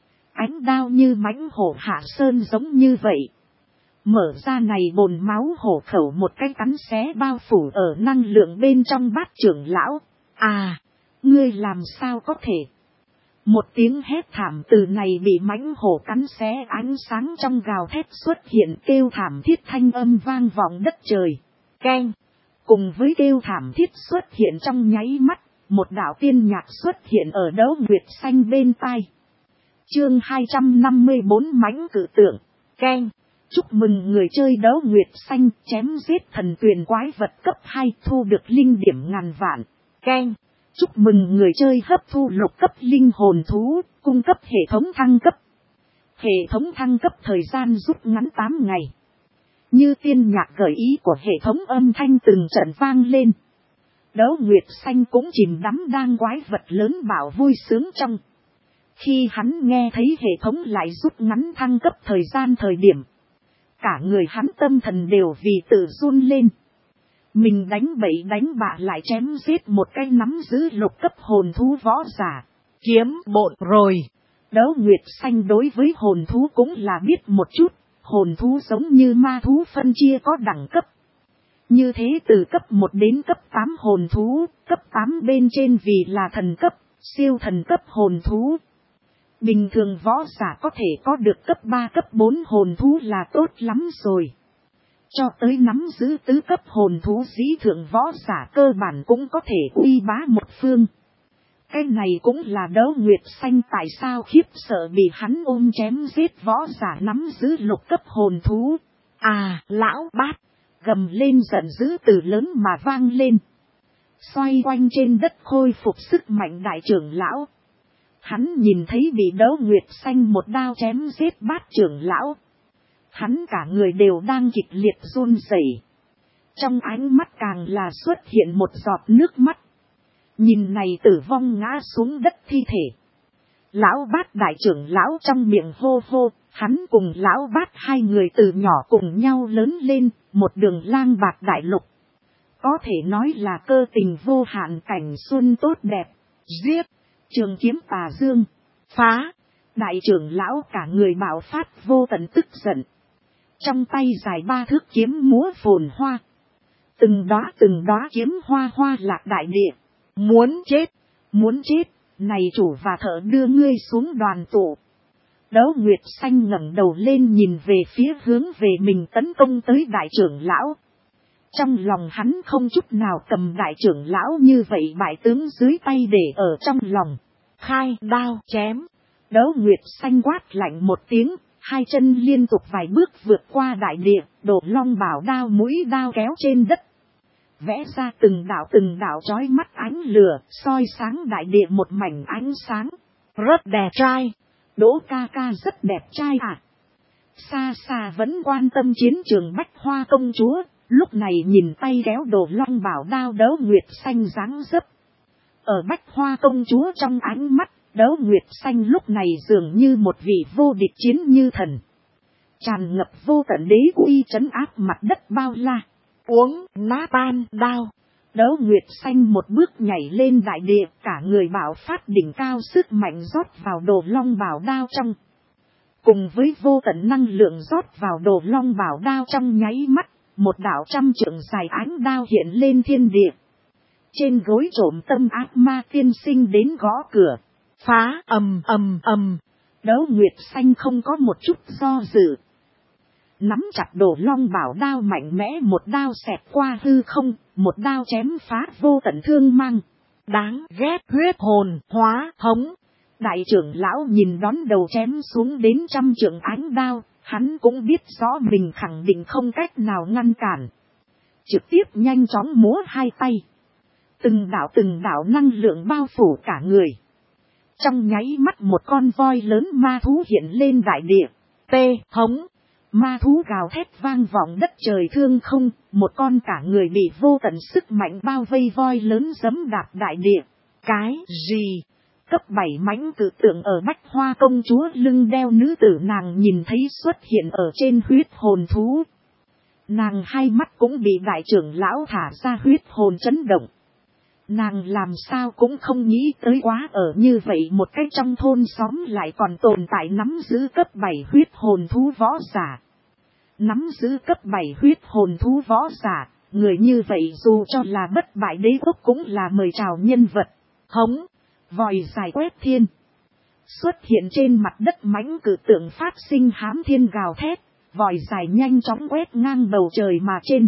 Ánh đao như mãnh hổ hạ sơn giống như vậy. Mở ra này bồn máu hổ khẩu một cái cắn xé bao phủ ở năng lượng bên trong Bát trưởng lão. À, ngươi làm sao có thể? Một tiếng hét thảm từ này bị mãnh hổ cắn xé ánh sáng trong gào thét xuất hiện kêu thảm thiết thanh âm vang vọng đất trời. Keng! Cùng với kêu thảm thiết xuất hiện trong nháy mắt, một đạo tiên nhạc xuất hiện ở Đấu Nguyệt Xanh bên tai. Chương hai trăm năm mươi bốn mãnh cử tượng, keng. Chúc mừng người chơi Đấu Nguyệt Xanh chém giết thần tuyền quái vật cấp hai thu được linh điểm ngàn vạn, keng. Chúc mừng người chơi hấp thu lục cấp linh hồn thú, cung cấp hệ thống thăng cấp. Hệ thống thăng cấp thời gian rút ngắn tám ngày. Như tiên nhạc gợi ý của hệ thống âm thanh từng trận vang lên. Đấu Nguyệt Xanh cũng chìm đắm đang quái vật lớn bảo vui sướng trong. Khi hắn nghe thấy hệ thống lại rút ngắn thăng cấp thời gian thời điểm, cả người hắn tâm thần đều vì tự run lên. Mình đánh bậy đánh bạ lại chém giết một cái nắm giữ lục cấp hồn thú võ giả. Kiếm bộn rồi. Đấu Nguyệt Xanh đối với hồn thú cũng là biết một chút. Hồn thú giống như ma thú phân chia có đẳng cấp. Như thế từ cấp một đến cấp tám hồn thú, cấp tám bên trên vì là thần cấp, siêu thần cấp hồn thú. Bình thường võ giả có thể có được cấp ba cấp bốn hồn thú là tốt lắm rồi. Cho tới nắm giữ tứ cấp hồn thú dĩ thượng võ giả cơ bản cũng có thể uy bá một phương. Cái này cũng là Đấu Nguyệt Xanh tại sao khiếp sợ bị hắn ôm chém giết võ giả nắm giữ lục cấp hồn thú. À, lão bát, gầm lên giận dữ từ lớn mà vang lên. Xoay quanh trên đất khôi phục sức mạnh đại trưởng lão. Hắn nhìn thấy bị Đấu Nguyệt Xanh một đao chém giết bát trưởng lão. Hắn cả người đều đang kịch liệt run rẩy. Trong ánh mắt càng là xuất hiện một giọt nước mắt. Nhìn này tử vong ngã xuống đất thi thể. Lão bát đại trưởng lão trong miệng hô hô, hắn cùng lão bát hai người từ nhỏ cùng nhau lớn lên, một đường lang bạc đại lục. Có thể nói là cơ tình vô hạn cảnh xuân tốt đẹp. Giết, trường kiếm tà dương, phá, đại trưởng lão cả người bạo phát vô tận tức giận. Trong tay dài ba thước kiếm múa phồn hoa. Từng đóa từng đóa kiếm hoa hoa lạc đại địa. Muốn chết, muốn chết, này chủ và thợ đưa ngươi xuống đoàn tụ. Đấu Nguyệt Xanh ngẩng đầu lên nhìn về phía hướng về mình tấn công tới đại trưởng lão. Trong lòng hắn không chút nào cầm đại trưởng lão như vậy bại tướng dưới tay để ở trong lòng. Khai đao chém. Đấu Nguyệt Xanh quát lạnh một tiếng, hai chân liên tục vài bước vượt qua đại địa, đổ long bảo đao mũi đao kéo trên đất. Vẽ ra từng đạo từng đạo chói mắt ánh lửa, soi sáng đại địa một mảnh ánh sáng. Rất đẹp trai. Đỗ ca ca rất đẹp trai à. Xa xa vẫn quan tâm chiến trường Bách Hoa công chúa, lúc này nhìn tay kéo đồ long bảo đao Đấu Nguyệt Xanh dáng dấp. Ở Bách Hoa công chúa trong ánh mắt, Đấu Nguyệt Xanh lúc này dường như một vị vô địch chiến như thần. Tràn ngập vô tận đế uy trấn áp mặt đất bao la. Uống nát tan đao. Đấu Nguyệt Xanh một bước nhảy lên đại địa, cả người bạo phát đỉnh cao sức mạnh rót vào đồ long bảo đao trong. Cùng với vô tận năng lượng rót vào đồ long bảo đao trong nháy mắt, một đạo trăm trượng dài ánh đao hiện lên thiên địa. Trên gối trộm tâm ác ma tiên sinh đến gõ cửa. Phá ầm ầm ầm. Đấu Nguyệt Xanh không có một chút do dự. Nắm chặt đồ long bảo đao mạnh mẽ một đao xẹt qua hư không, một đao chém phá vô tận thương mang. Đáng ghét huyết hồn hóa thống. Đại trưởng lão nhìn đón đầu chém xuống đến trăm trượng ánh đao, hắn cũng biết rõ mình khẳng định không cách nào ngăn cản. Trực tiếp nhanh chóng múa hai tay. Từng đạo từng đạo năng lượng bao phủ cả người. Trong nháy mắt một con voi lớn ma thú hiện lên đại địa. Tê hống. Ma thú gào thét vang vọng đất trời thương không, một con cả người bị vô tận sức mạnh bao vây voi lớn giẫm đạp đại địa. Cái gì? Cấp bảy mãnh cử tượng ở Bách Hoa công chúa lưng đeo nữ tử nàng nhìn thấy xuất hiện ở trên huyết hồn thú. Nàng hai mắt cũng bị đại trưởng lão thả ra huyết hồn chấn động. Nàng làm sao cũng không nghĩ tới quá ở như vậy một cách trong thôn xóm lại còn tồn tại nắm giữ cấp bảy huyết hồn thú võ giả. Nắm giữ cấp bảy huyết hồn thú võ giả, người như vậy dù cho là bất bại đế quốc cũng là mời chào nhân vật. Hống, vòi dài quét thiên. Xuất hiện trên mặt đất mãnh cử tượng phát sinh hám thiên gào thét, vòi dài nhanh chóng quét ngang bầu trời mà trên.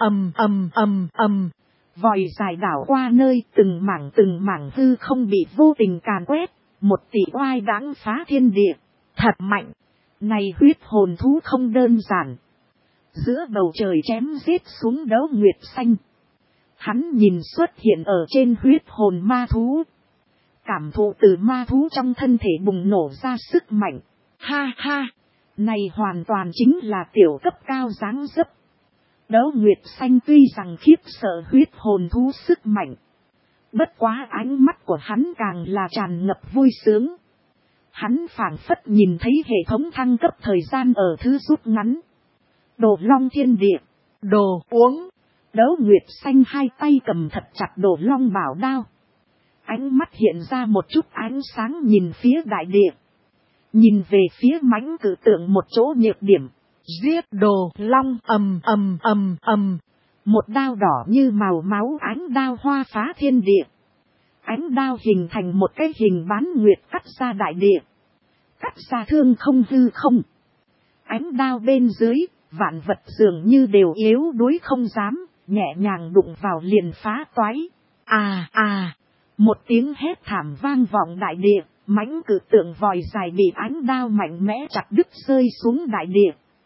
ầm ầm ầm ầm. Vòi dài đảo qua nơi từng mảng từng mảng hư không bị vô tình càn quét. Một tỷ oai đãng phá thiên địa. Thật mạnh. Này huyết hồn thú không đơn giản. Giữa bầu trời chém giết xuống đấu nguyệt xanh. Hắn nhìn xuất hiện ở trên huyết hồn ma thú. Cảm thụ từ ma thú trong thân thể bùng nổ ra sức mạnh. Ha ha. Này hoàn toàn chính là tiểu cấp cao dáng dấp. Đấu nguyệt xanh tuy rằng khiếp sợ huyết hồn thú sức mạnh. Bất quá ánh mắt của hắn càng là tràn ngập vui sướng. Hắn phảng phất nhìn thấy hệ thống thăng cấp thời gian ở thứ rút ngắn. Đồ long thiên địa. Đồ uống. Đấu nguyệt xanh hai tay cầm thật chặt đồ long bảo đao. Ánh mắt hiện ra một chút ánh sáng nhìn phía đại địa. Nhìn về phía mãnh cử tượng một chỗ nhược điểm. Giết đồ long ầm ầm ầm ầm. Một đao đỏ như màu máu ánh đao hoa phá thiên địa. Ánh đao hình thành một cái hình bán nguyệt cắt ra đại địa. Cắt ra thương không hư không. Ánh đao bên dưới, vạn vật dường như đều yếu đuối không dám, nhẹ nhàng đụng vào liền phá toái. À à, một tiếng hét thảm vang vọng đại địa, mãnh cử tượng vòi dài bị ánh đao mạnh mẽ chặt đứt rơi xuống đại địa.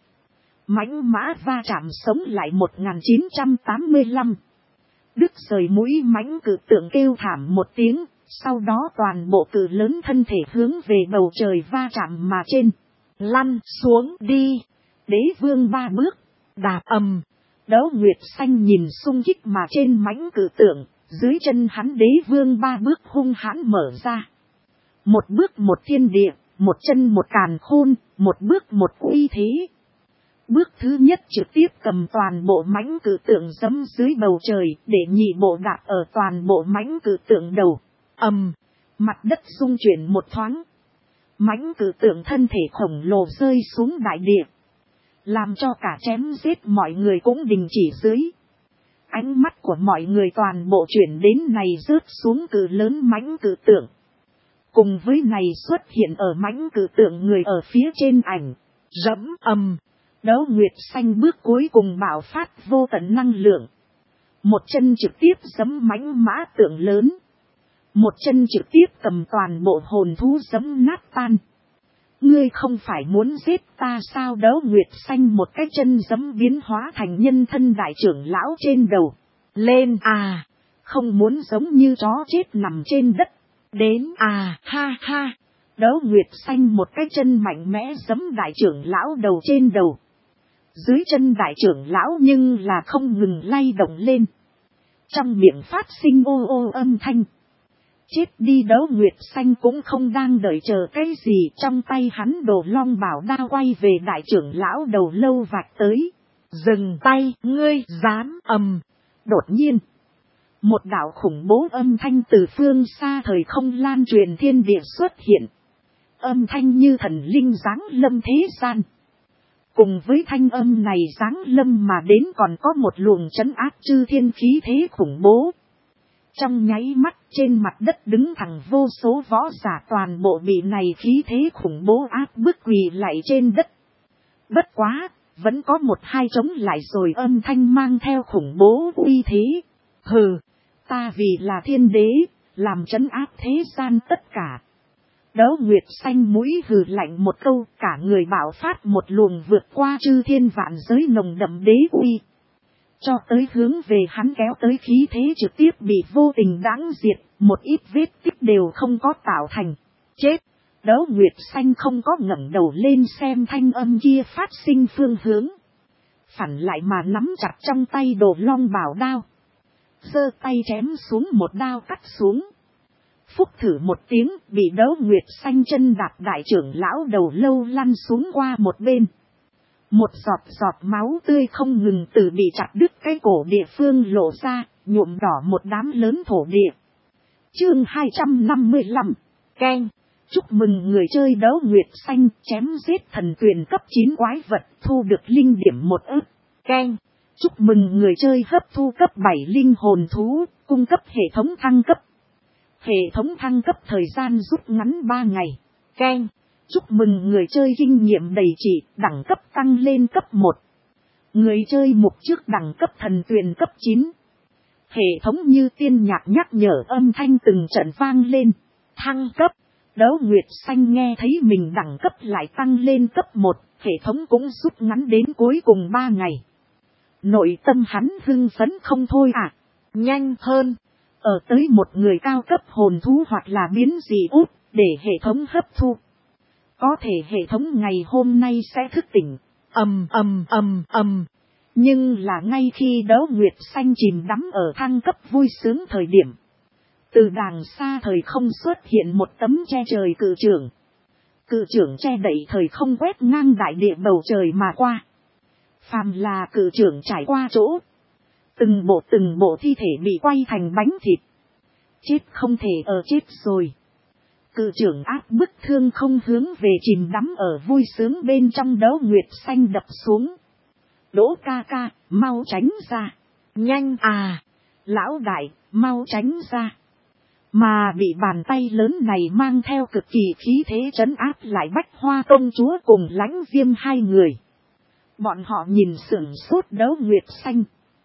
Mãnh mã va chạm sống lại một nghìn chín trăm tám mươi lăm. Đứt rời mũi mãnh cử tượng kêu thảm một tiếng, sau đó toàn bộ cử lớn thân thể hướng về bầu trời va chạm mà trên. Lăn xuống đi. Đế vương ba bước. Đạp ầm. Đấu nguyệt xanh nhìn xung kích mà trên mãnh cử tượng. Dưới chân hắn đế vương ba bước hung hãn mở ra. Một bước một thiên địa. Một chân một càn khôn. Một bước một uy thế. Bước thứ nhất trực tiếp cầm toàn bộ mãnh cử tượng giẫm dưới bầu trời. Để nhị bộ đạp ở toàn bộ mãnh cử tượng đầu. Ầm. Mặt đất rung chuyển một thoáng. Mãnh cử tượng thân thể khổng lồ rơi xuống đại địa. Làm cho cả chém giết mọi người cũng đình chỉ dưới. Ánh mắt của mọi người toàn bộ chuyển đến này rớt xuống cử lớn mãnh cử tượng. Cùng với này xuất hiện ở mãnh cử tượng người ở phía trên ảnh. Dẫm ầm. Đấu nguyệt xanh bước cuối cùng bạo phát vô tận năng lượng. Một chân trực tiếp giẫm mãnh mã tượng lớn. Một chân trực tiếp cầm toàn bộ hồn thú giẫm nát tan. Ngươi không phải muốn giết ta sao? Đấu nguyệt xanh một cái chân giẫm biến hóa thành nhân thân đại trưởng lão trên đầu. Lên à, không muốn giống như chó chết nằm trên đất. Đến à, ha ha. Đấu nguyệt xanh một cái chân mạnh mẽ giẫm đại trưởng lão đầu trên đầu. Dưới chân đại trưởng lão nhưng là không ngừng lay động lên. Trong miệng phát sinh ô ô âm thanh. Chết đi. Đấu nguyệt xanh cũng không đang đợi chờ cái gì, trong tay hắn đồ long bảo đao quay về đại trưởng lão đầu lâu vạch tới. Dừng tay, ngươi dám ầm. Đột nhiên, một đạo khủng bố âm thanh từ phương xa thời không lan truyền thiên địa xuất hiện. Âm thanh như thần linh giáng lâm thế gian. Cùng với thanh âm này giáng lâm mà đến còn có một luồng trấn áp chư thiên khí thế khủng bố. Trong nháy mắt trên mặt đất đứng thẳng vô số võ giả toàn bộ bị này khí thế khủng bố áp bức quỳ lạy trên đất. Bất quá, vẫn có một hai chống lại rồi âm thanh mang theo khủng bố uy thế. Hừ, ta vì là thiên đế, làm trấn áp thế gian tất cả. Đấu nguyệt xanh mũi hừ lạnh một câu, cả người bạo phát một luồng vượt qua chư thiên vạn giới nồng đậm đế uy. Cho tới hướng về hắn kéo tới khí thế trực tiếp bị vô tình đãng diệt, một ít vết tích đều không có tạo thành. Chết! Đấu nguyệt xanh không có ngẩng đầu lên xem thanh âm kia phát sinh phương hướng. Phản lại mà nắm chặt trong tay đồ long bảo đao. Giơ tay chém xuống một đao cắt xuống. Phúc thử một tiếng bị đấu nguyệt xanh chân đạp đại trưởng lão đầu lâu lăn xuống qua một bên. Một giọt giọt máu tươi không ngừng từ bị chặt đứt cái cổ địa phương lộ ra, nhuộm đỏ một đám lớn thổ địa. Chương hai trăm năm mươi lăm, Keng. Chúc mừng người chơi đấu nguyệt xanh chém giết thần tuyền cấp chín quái vật thu được linh điểm một ức. Keng. Chúc mừng người chơi hấp thu cấp bảy linh hồn thú, cung cấp hệ thống thăng cấp. Hệ thống thăng cấp thời gian rút ngắn ba ngày. Keng. Chúc mừng người chơi kinh nghiệm đầy trị, đẳng cấp tăng lên cấp một. Người chơi mục trước đẳng cấp thần tuyền cấp chín. Hệ thống như tiên nhạc nhắc nhở âm thanh từng trận vang lên. Thăng cấp. Đấu Nguyệt Xanh nghe thấy mình đẳng cấp lại tăng lên cấp một. Hệ thống cũng rút ngắn đến cuối cùng ba ngày. Nội tâm hắn hưng phấn không thôi à. Nhanh hơn. Ở tới một người cao cấp hồn thú hoặc là biến dị út. Để hệ thống hấp thu. Có thể hệ thống ngày hôm nay sẽ thức tỉnh. Ầm ầm ầm ầm. Nhưng là ngay khi Đấu Nguyệt Xanh chìm đắm ở thăng cấp vui sướng thời điểm. Từ đàng xa thời không xuất hiện một tấm che trời cự trưởng. Cự trưởng che đậy thời không quét ngang đại địa bầu trời mà qua. Phàm là cự trưởng trải qua chỗ. Từng bộ từng bộ thi thể bị quay thành bánh thịt. Chết không thể ở chết rồi. Cự trưởng áp bức thương không hướng về chìm đắm ở vui sướng bên trong Đấu Nguyệt Xanh đập xuống. Đỗ ca ca, mau tránh ra. Nhanh à, lão đại, mau tránh ra. Mà bị bàn tay lớn này mang theo cực kỳ khí thế trấn áp lại Bách Hoa công chúa cùng Lãnh Viêm hai người. Bọn họ nhìn sửng sốt Đấu Nguyệt Xanh.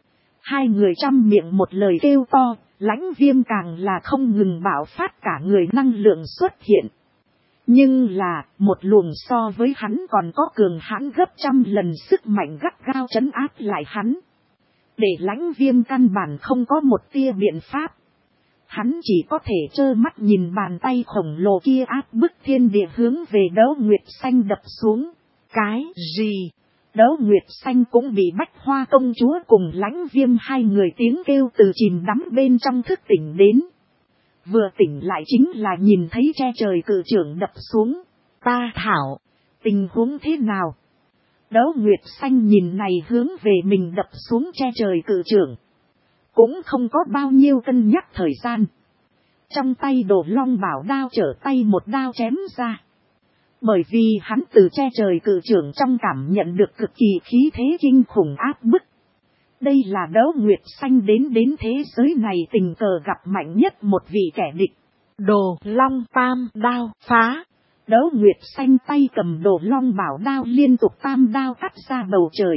Hai người trăm miệng một lời kêu to, Lãnh Viêm càng là không ngừng bạo phát cả người năng lượng xuất hiện. Nhưng là, một luồng so với hắn còn có cường hãn gấp trăm lần sức mạnh gắt gao trấn áp lại hắn. Để Lãnh Viêm căn bản không có một tia biện pháp. Hắn chỉ có thể trơ mắt nhìn bàn tay khổng lồ kia áp bức thiên địa hướng về Đấu Nguyệt Xanh đập xuống. Cái gì? Đấu Nguyệt Xanh cũng bị Bách Hoa công chúa cùng Lãnh Viêm hai người tiếng kêu từ chìm đắm bên trong thức tỉnh đến. Vừa tỉnh lại chính là nhìn thấy che trời cự trưởng đập xuống. Ta thảo, tình huống thế nào? Đấu Nguyệt Xanh nhìn này hướng về mình đập xuống che trời cự trưởng. Cũng không có bao nhiêu cân nhắc thời gian. Trong tay Đồ Long bảo đao trở tay một đao chém ra. Bởi vì hắn từ che trời cự trưởng trong cảm nhận được cực kỳ khí thế kinh khủng áp bức. Đây là Đấu Nguyệt Xanh đến đến thế giới này tình cờ gặp mạnh nhất một vị kẻ địch. Đồ Long tam đao phá. Đấu Nguyệt Xanh tay cầm Đồ Long bảo đao liên tục tam đao cắt ra bầu trời.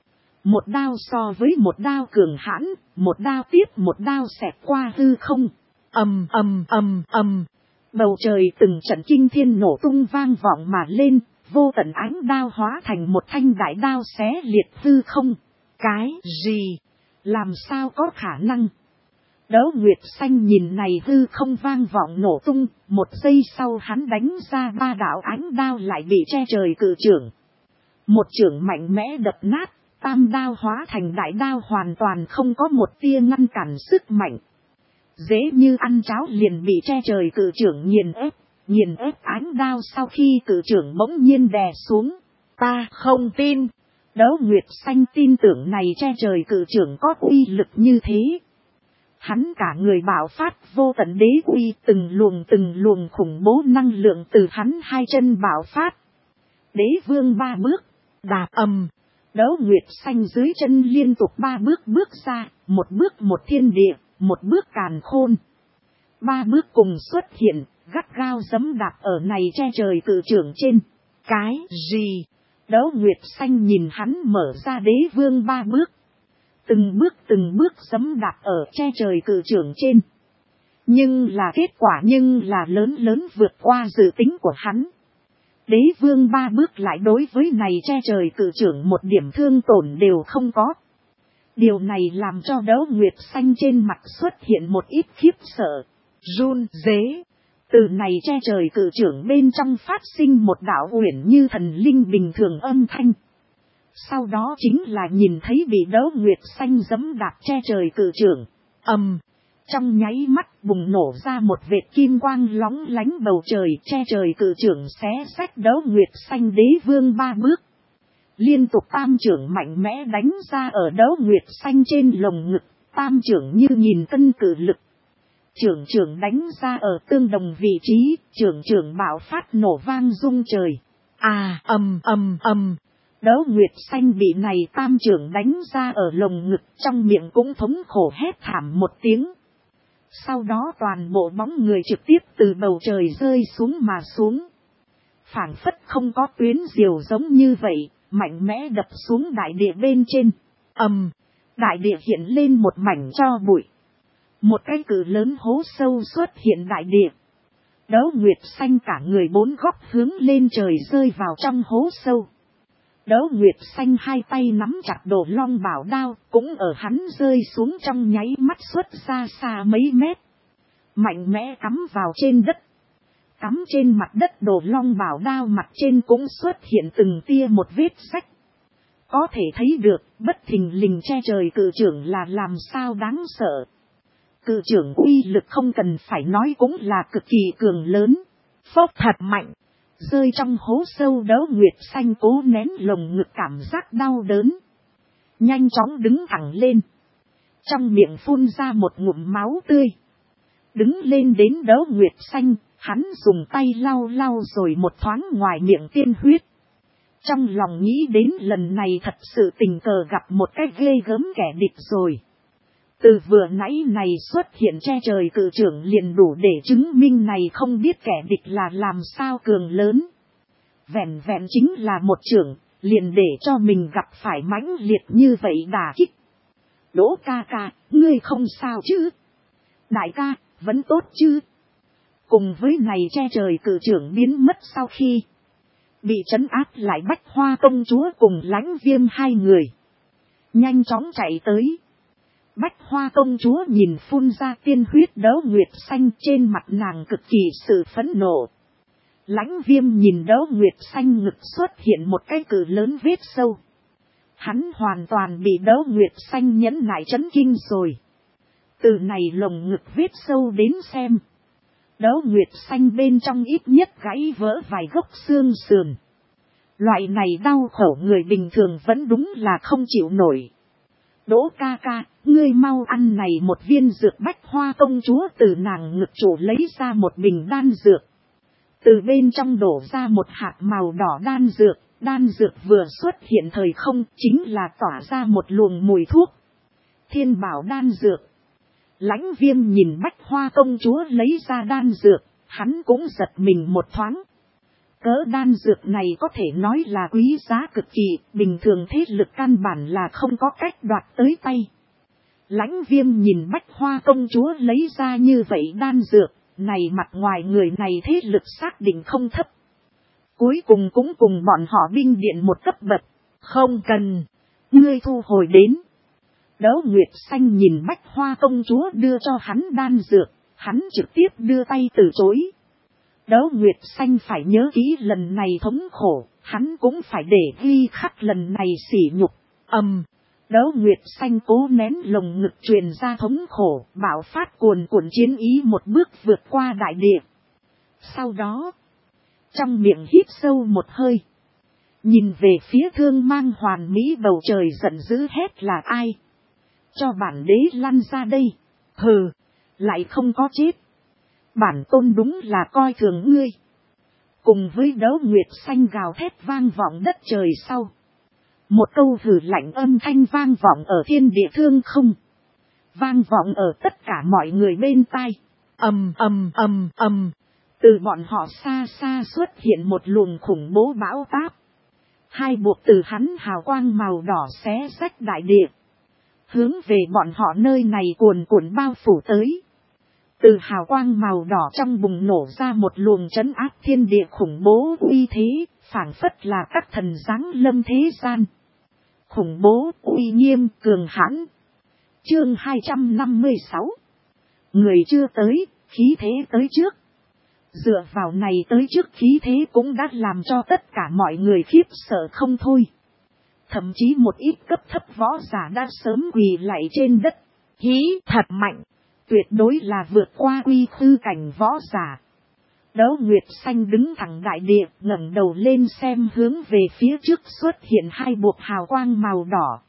Một đao so với một đao cường hãn, một đao tiếp một đao xẹt qua hư không. Ầm ầm ầm ầm. Bầu trời từng trận kinh thiên nổ tung vang vọng mà lên, vô tận ánh đao hóa thành một thanh đại đao xé liệt hư không. Cái gì? Làm sao có khả năng? Đấu Nguyệt Xanh nhìn này hư không vang vọng nổ tung, một giây sau hắn đánh ra ba đạo ánh đao lại bị che trời cự trưởng. Một trưởng mạnh mẽ đập nát, tam đao hóa thành đại đao hoàn toàn không có một tia ngăn cản sức mạnh. Dễ như ăn cháo liền bị che trời cự trưởng nghiền ép, nghiền ép ánh đao sau khi cự trưởng bỗng nhiên đè xuống. Ta không tin. Đấu Nguyệt Xanh tin tưởng này che trời cự trưởng có uy lực như thế. Hắn cả người bạo phát vô tận đế uy, từng luồng từng luồng khủng bố năng lượng từ hắn hai chân bạo phát. Đế vương ba bước, đạp ầm. Đấu Nguyệt Xanh dưới chân liên tục ba bước bước ra, một bước một thiên địa, một bước càn khôn. Ba bước cùng xuất hiện, gắt gao giẫm đạp ở này che trời cự trưởng trên. Cái gì? Đấu Nguyệt Xanh nhìn hắn mở ra đế vương ba bước. Từng bước từng bước giẫm đạp ở che trời cự trưởng trên. Nhưng là kết quả nhưng là lớn lớn vượt qua dự tính của hắn. Đế vương ba bước lại đối với này che trời cự trưởng một điểm thương tổn đều không có. Điều này làm cho Đấu Nguyệt Xanh trên mặt xuất hiện một ít khiếp sợ, run rế. Từ này che trời cự trưởng bên trong phát sinh một đạo uyển như thần linh bình thường âm thanh. Sau đó chính là nhìn thấy bị Đấu Nguyệt Xanh giẫm đạp che trời cự trưởng. Ầm, trong nháy mắt bùng nổ ra một vệt kim quang lóng lánh bầu trời, che trời cự trưởng xé xách Đấu Nguyệt Xanh đế vương ba bước. Liên tục tam trưởng mạnh mẽ đánh ra ở Đấu Nguyệt Xanh trên lồng ngực, tam trưởng như nghìn cân cự lực. Trưởng trưởng đánh ra ở tương đồng vị trí, trưởng trưởng bạo phát nổ vang rung trời. À, ầm ầm ầm. Đấu Nguyệt Xanh bị này tam trưởng đánh ra ở lồng ngực, trong miệng cũng thống khổ hét thảm một tiếng. Sau đó toàn bộ bóng người trực tiếp từ bầu trời rơi xuống mà xuống. Phảng phất không có tuyến diều giống như vậy, mạnh mẽ đập xuống đại địa bên trên. Ầm, đại địa hiện lên một mảnh tro bụi. Một cái cự lớn hố sâu xuất hiện đại địa. Đấu Nguyệt Xanh cả người bốn góc hướng lên trời rơi vào trong hố sâu. Đấu Nguyệt Xanh hai tay nắm chặt Đồ Long bảo đao, cũng ở hắn rơi xuống trong nháy mắt xuất ra xa mấy mét. Mạnh mẽ cắm vào trên đất. Cắm trên mặt đất Đồ Long bảo đao mặt trên cũng xuất hiện từng tia một vết rách. Có thể thấy được, bất thình lình che trời cự trưởng là làm sao đáng sợ. Cự trưởng uy lực không cần phải nói cũng là cực kỳ cường lớn. Phốc thật mạnh. Rơi trong hố sâu Đấu Nguyệt Xanh cố nén lồng ngực cảm giác đau đớn. Nhanh chóng đứng thẳng lên. Trong miệng phun ra một ngụm máu tươi. Đứng lên đến Đấu Nguyệt Xanh, hắn dùng tay lau lau rồi một thoáng ngoài miệng tiên huyết. Trong lòng nghĩ đến lần này thật sự tình cờ gặp một cái ghê gớm kẻ địch rồi. Từ vừa nãy này xuất hiện che trời cự trưởng liền đủ để chứng minh này không biết kẻ địch là làm sao cường lớn. Vẹn vẹn chính là một trưởng, liền để cho mình gặp phải mãnh liệt như vậy đả kích. Đỗ ca ca, ngươi không sao chứ? Đại ca, vẫn tốt chứ? Cùng với này che trời cự trưởng biến mất sau khi bị trấn áp lại Bách Hoa công chúa cùng Lãnh Viêm hai người. Nhanh chóng chạy tới. Bách Hoa công chúa nhìn phun ra tiên huyết Đấu Nguyệt Xanh, trên mặt nàng cực kỳ sự phẫn nộ. Lãnh Viêm nhìn Đấu Nguyệt Xanh ngực xuất hiện một cái cự lớn vết sâu. Hắn hoàn toàn bị Đấu Nguyệt Xanh nhẫn nại chấn kinh rồi. Từ này lồng ngực vết sâu đến xem. Đấu Nguyệt Xanh bên trong ít nhất gãy vỡ vài gốc xương sườn. Loại này đau khổ người bình thường vẫn đúng là không chịu nổi. Đỗ ca ca, ngươi mau ăn này một viên dược. Bách Hoa công chúa từ nàng ngực chủ lấy ra một bình đan dược. Từ bên trong đổ ra một hạt màu đỏ đan dược. Đan dược vừa xuất hiện thời không chính là tỏa ra một luồng mùi thuốc. Thiên bảo đan dược. Lãnh Viêm nhìn Bách Hoa công chúa lấy ra đan dược, hắn cũng giật mình một thoáng. Cỡ đan dược này có thể nói là quý giá cực kỳ, bình thường thế lực căn bản là không có cách đoạt tới tay. Lãnh Viêm nhìn Bách Hoa công chúa lấy ra như vậy đan dược, này mặt ngoài người này thế lực xác định không thấp. Cuối cùng cũng cùng bọn họ binh điện một cấp bậc, không cần, ngươi thu hồi đến. Đấu Nguyệt Xanh nhìn Bách Hoa công chúa đưa cho hắn đan dược, hắn trực tiếp đưa tay từ chối. Đấu Nguyệt Xanh phải nhớ kỹ lần này thống khổ, hắn cũng phải để ghi khắc lần này sỉ nhục. Ầm, um, Đấu Nguyệt Xanh cố nén lồng ngực truyền ra thống khổ, bạo phát cuồn cuộn chiến ý một bước vượt qua đại địa. Sau đó, trong miệng hít sâu một hơi, nhìn về phía thương mang hoàn mỹ bầu trời giận dữ hét là ai? Cho bản đế lăn ra đây. Hừ, lại không có chết. Bản tôn đúng là coi thường ngươi. Cùng với Đấu Nguyệt Xanh gào thét vang vọng đất trời sau. Một câu hừ lạnh âm thanh vang vọng ở thiên địa thương không. Vang vọng ở tất cả mọi người bên tai. Ầm ầm ầm ầm. Từ bọn họ xa xa xuất hiện một luồng khủng bố bão táp. Hai buộc từ hắn hào quang màu đỏ xé rách đại địa. Hướng về bọn họ nơi này cuồn cuộn bao phủ tới. Từ hào quang màu đỏ trong bùng nổ ra một luồng trấn áp thiên địa khủng bố uy thế, phảng phất là các thần giáng lâm thế gian. Khủng bố, uy nghiêm, cường hãn. Chương hai trăm năm mươi sáu. Người chưa tới, khí thế tới trước. Dựa vào này tới trước khí thế cũng đã làm cho tất cả mọi người khiếp sợ không thôi. Thậm chí một ít cấp thấp võ giả đã sớm quỳ lạy trên đất. Hí thật mạnh, tuyệt đối là vượt qua quy khư cảnh võ giả. Đấu Nguyệt Xanh đứng thẳng đại địa, ngẩng đầu lên xem hướng về phía trước xuất hiện hai buộc hào quang màu đỏ.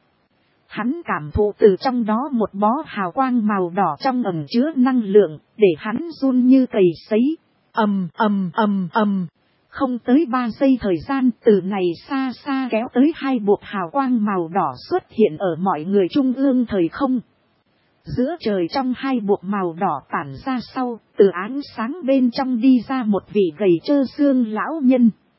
Hắn cảm thụ từ trong đó một bó hào quang màu đỏ trong ẩn chứa năng lượng, để hắn run như cầy sấy. Ầm ầm ầm ầm. Không tới ba giây thời gian, từ này xa xa kéo tới hai buộc hào quang màu đỏ xuất hiện ở mọi người trung ương thời không. Giữa trời trong hai buộc màu đỏ tản ra sau, từ ánh sáng bên trong đi ra một vị gầy trơ xương lão nhân.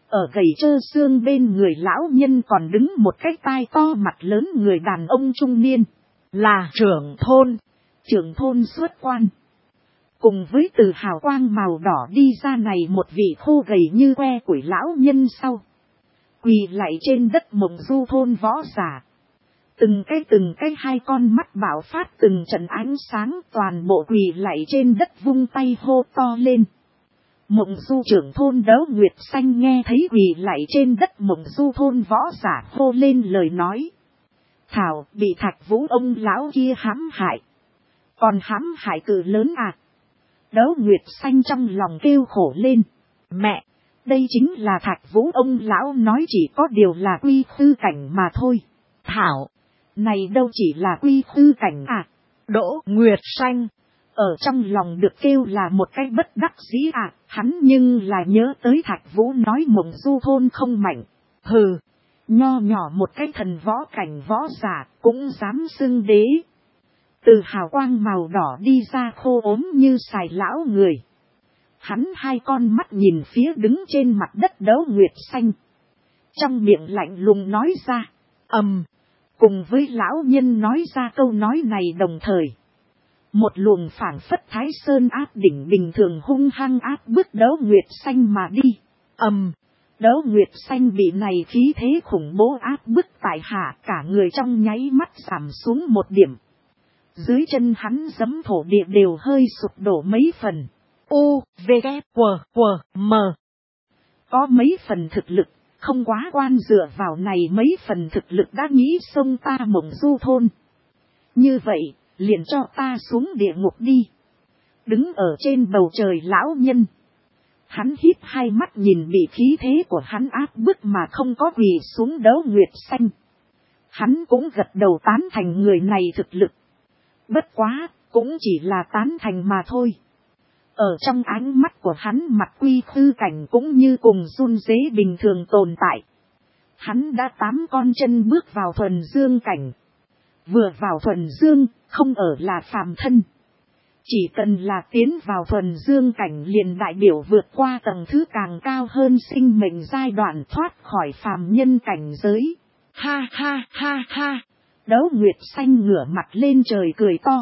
Ở gầy trơ xương bên người lão nhân còn đứng một cái tai to mặt lớn người đàn ông trung niên. Là trưởng thôn. Trưởng thôn xuất quan. Cùng với từ hào quang màu đỏ đi ra này một vị khô gầy như que củi lão nhân sau. Quỳ lạy trên đất Mộng Du thôn võ giả. Từng cái từng cái hai con mắt bạo phát từng trận ánh sáng toàn bộ quỳ lạy trên đất vung tay hô to lên. Mộng Du trưởng thôn Đấu Nguyệt Xanh nghe thấy quỳ lạy trên đất Mộng Du thôn võ giả hô lên lời nói. Thảo bị Thạch Vũ ông lão kia hãm hại. Còn hãm hại cự lớn à? Đấu Nguyệt Xanh trong lòng kêu khổ lên. Mẹ, đây chính là Thạch Vũ ông lão nói chỉ có điều là quy khư cảnh mà thôi. Thảo, này đâu chỉ là quy khư cảnh à? Đỗ Nguyệt Xanh, ở trong lòng được kêu là một cái bất đắc dĩ à, hắn nhưng là nhớ tới Thạch Vũ nói Mộng Du thôn không mạnh. Hừ, nho nhỏ một cái thần võ cảnh võ giả cũng dám xưng đế. Từ hào quang màu đỏ đi ra khô ốm như xài lão người. Hắn hai con mắt nhìn phía đứng trên mặt đất Đấu Nguyệt Xanh. Trong miệng lạnh lùng nói ra. Ầm. Cùng với lão nhân nói ra câu nói này đồng thời. Một luồng phảng phất Thái Sơn áp đỉnh bình thường hung hăng áp bức Đấu Nguyệt Xanh mà đi. Ầm. Đấu Nguyệt Xanh bị này khí thế khủng bố áp bức tại hạ cả người trong nháy mắt giảm xuống một điểm. Dưới chân hắn giẫm thổ địa đều hơi sụp đổ mấy phần. U, V, K, W, W, M. Có mấy phần thực lực, không quá quan dựa vào này mấy phần thực lực đã nghĩ xông ta Mộng Du thôn. Như vậy, liền cho ta xuống địa ngục đi. Đứng ở trên bầu trời lão nhân. Hắn híp hai mắt nhìn bị khí thế của hắn áp bức mà không có quỳ xuống Đấu Nguyệt Xanh. Hắn cũng gật đầu tán thành người này thực lực. Bất quá, cũng chỉ là tán thành mà thôi. Ở trong ánh mắt của hắn mặt quy khư cảnh cũng như cùng run rế bình thường tồn tại. Hắn đã tám con chân bước vào thuần dương cảnh. Vừa vào thuần dương, không ở là phàm thân. Chỉ cần là tiến vào thuần dương cảnh liền đại biểu vượt qua tầng thứ càng cao hơn sinh mệnh giai đoạn thoát khỏi phàm nhân cảnh giới. Ha ha ha ha. Đấu Nguyệt Xanh ngửa mặt lên trời cười to.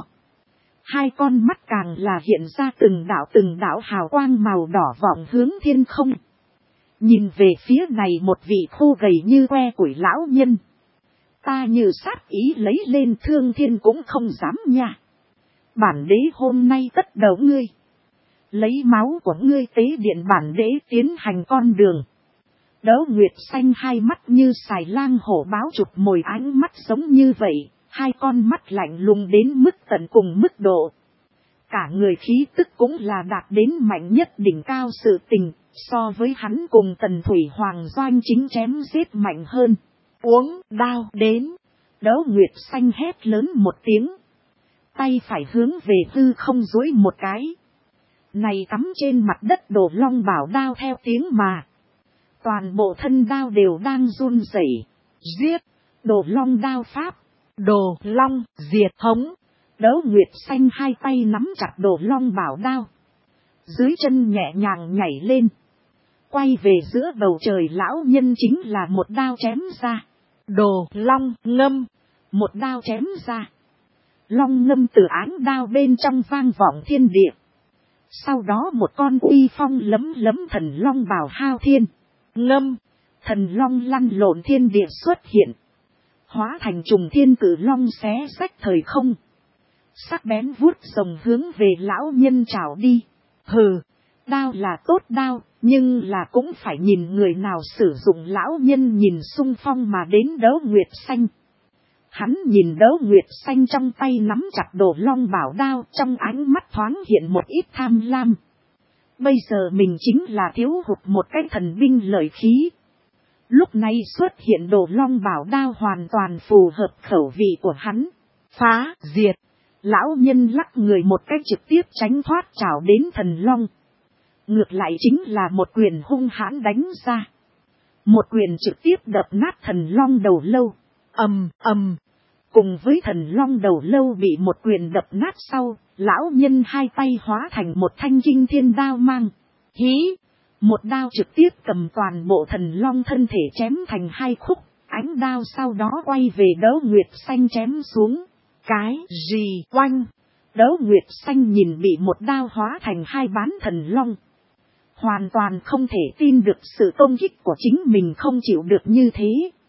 Hai con mắt càng là hiện ra từng đạo từng đạo hào quang màu đỏ vọng hướng thiên không. Nhìn về phía này một vị khô gầy như que củi lão nhân. Ta như sát ý lấy lên thương thiên cũng không dám nha. Bản đế hôm nay tất đầu ngươi. Lấy máu của ngươi tế điện bản đế tiến hành con đường. Đấu Nguyệt Xanh hai mắt như xài lang hổ báo chụp mồi ánh mắt giống như vậy. Hai con mắt lạnh lùng đến mức tận cùng mức độ. Cả người khí tức cũng là đạt đến mạnh nhất đỉnh cao sự tình. So với hắn cùng Tần Thủy Hoàng doanh chính chém giết mạnh hơn. Uống đao đến. Đấu Nguyệt Xanh hét lớn một tiếng. Tay phải hướng về hư không duỗi một cái. Này cắm trên mặt đất Đồ Long bảo đao theo tiếng mà. Toàn bộ thân đao đều đang run rẩy. Giết. Đồ Long đao pháp. Đồ Long diệt hống. Đấu Nguyệt Xanh hai tay nắm chặt Đồ Long bảo đao. Dưới chân nhẹ nhàng nhảy lên. Quay về giữa bầu trời lão nhân chính là một đao chém ra. Đồ Long ngâm. Một đao chém ra. Long ngâm từ áng đao bên trong vang vọng thiên địa. Sau đó một con uy phong lấm lấm thần long bào hao thiên. Ngâm. Thần long lăn lộn thiên địa xuất hiện. Hóa thành trùng thiên cử long xé rách thời không. Sắc bén vuốt rồng hướng về lão nhân trảo đi. Hừ, đao là tốt đao, nhưng là cũng phải nhìn người nào sử dụng. Lão nhân nhìn xung phong mà đến Đấu Nguyệt Xanh. Hắn nhìn Đấu Nguyệt Xanh trong tay nắm chặt Đồ Long bảo đao, trong ánh mắt thoáng hiện một ít tham lam. Bây giờ mình chính là thiếu hụt một cái thần binh lợi khí. Lúc này xuất hiện Đồ Long bảo đao hoàn toàn phù hợp khẩu vị của hắn. Phá, diệt. Lão nhân lắc người một cách trực tiếp tránh thoát trảo đến thần long. Ngược lại chính là một quyền hung hãn đánh ra. Một quyền trực tiếp đập nát thần long đầu lâu. Ầm ầm. Cùng với thần long đầu lâu bị một quyền đập nát sau, lão nhân hai tay hóa thành một thanh kinh thiên đao mang. Hí. Một đao trực tiếp cầm toàn bộ thần long thân thể chém thành hai khúc, ánh đao sau đó quay về Đấu Nguyệt Xanh chém xuống. Cái gì oanh? Đấu Nguyệt Xanh nhìn bị một đao hóa thành hai bán thần long. Hoàn toàn không thể tin được sự công kích của chính mình không chịu được như thế.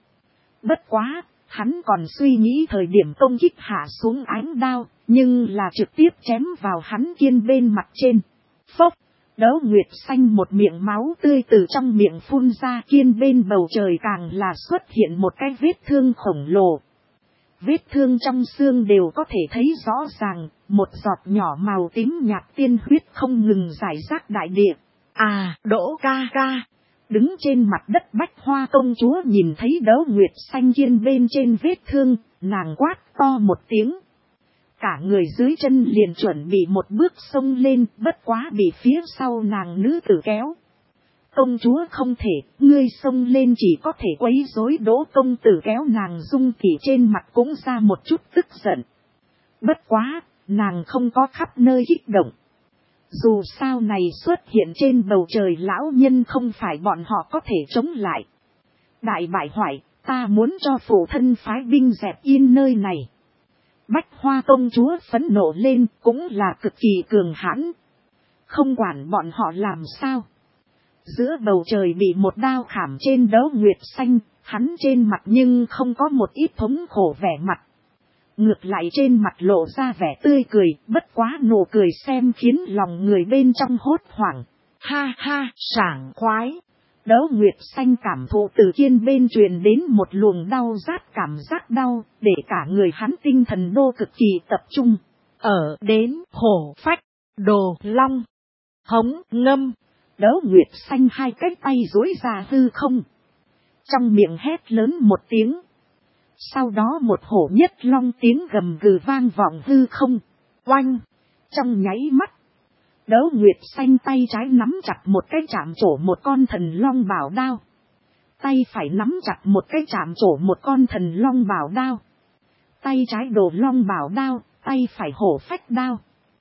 Bất quá, hắn còn suy nghĩ thời điểm công kích hạ xuống ánh đao, nhưng là trực tiếp chém vào hắn kiên bên mặt trên. Phốc, Đấu Nguyệt Xanh một miệng máu tươi từ trong miệng phun ra, kiên bên bầu trời càng là xuất hiện một cái vết thương khổng lồ. Vết thương trong xương đều có thể thấy rõ ràng, một giọt nhỏ màu tím nhạt tiên huyết không ngừng rải rác đại địa. À, Đỗ ca ca. Đứng trên mặt đất Bách Hoa công chúa nhìn thấy Đấu Nguyệt Xanh kiên bên trên vết thương, nàng quát to một tiếng. Cả người dưới chân liền chuẩn bị một bước xông lên, bất quá bị phía sau nàng nữ tử kéo. Công chúa không thể, ngươi xông lên chỉ có thể quấy rối Đỗ công tử, kéo nàng Dung Tỷ trên mặt cũng ra một chút tức giận. Bất quá, nàng không có khắp nơi kích động. Dù sao này xuất hiện trên bầu trời lão nhân không phải bọn họ có thể chống lại. Đại bại hoại, ta muốn cho phụ thân phái binh dẹp yên nơi này. Bách Hoa công chúa phẫn nộ lên, cũng là cực kỳ cường hãn. Không quản bọn họ làm sao. Giữa bầu trời bị một đao khảm trên Đấu Nguyệt Xanh, hắn trên mặt nhưng không có một ít thống khổ vẻ mặt. Ngược lại trên mặt lộ ra vẻ tươi cười, bất quá nụ cười xem khiến lòng người bên trong hốt hoảng. Ha ha, sảng khoái. Đấu Nguyệt Xanh cảm thụ từ kiên bên truyền đến một luồng đau rát cảm giác đau, để cả người hắn tinh thần đô cực kỳ tập trung. Ở đến hổ phách, đồ long, hống ngâm. Đấu Nguyệt Xanh hai cái tay duỗi ra hư không. Trong miệng hét lớn một tiếng. Sau đó một hổ nhất long tiếng gầm gừ vang vọng hư không. Oanh! Trong nháy mắt. Đấu Nguyệt Xanh tay trái nắm chặt một cái chạm trổ một con thần long bảo đao. Tay phải nắm chặt một cái chạm trổ một con thần long bảo đao. Tay trái đồ long bảo đao, tay phải hổ phách đao.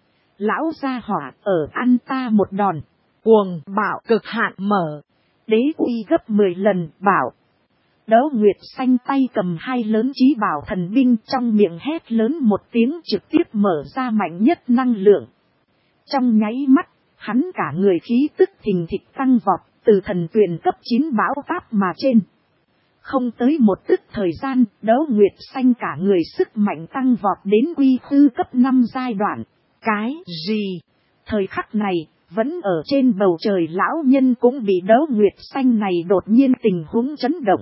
Lão gia hỏa ở ăn ta một đòn. Cuồng bạo cực hạn mở. Đế uy gấp mười lần bảo. Đấu Nguyệt Xanh tay cầm hai lớn chí bảo thần binh, trong miệng hét lớn một tiếng, trực tiếp mở ra mạnh nhất năng lượng. Trong nháy mắt, hắn cả người khí tức thình thịch tăng vọt, từ thần tuyền cấp chín bão táp mà trên. Không tới một tức thời gian, Đấu Nguyệt Xanh cả người sức mạnh tăng vọt đến quy khư cấp năm giai đoạn. Cái gì? Thời khắc này, vẫn ở trên bầu trời lão nhân cũng bị Đấu Nguyệt Xanh này đột nhiên tình huống chấn động.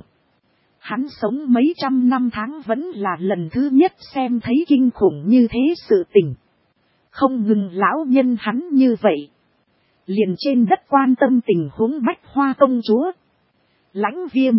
Hắn sống mấy trăm năm tháng vẫn là lần thứ nhất xem thấy kinh khủng như thế sự tình. Không ngừng lão nhân hắn như vậy. Liền trên đất quan tâm tình huống Bách Hoa công chúa, Lãnh Viêm,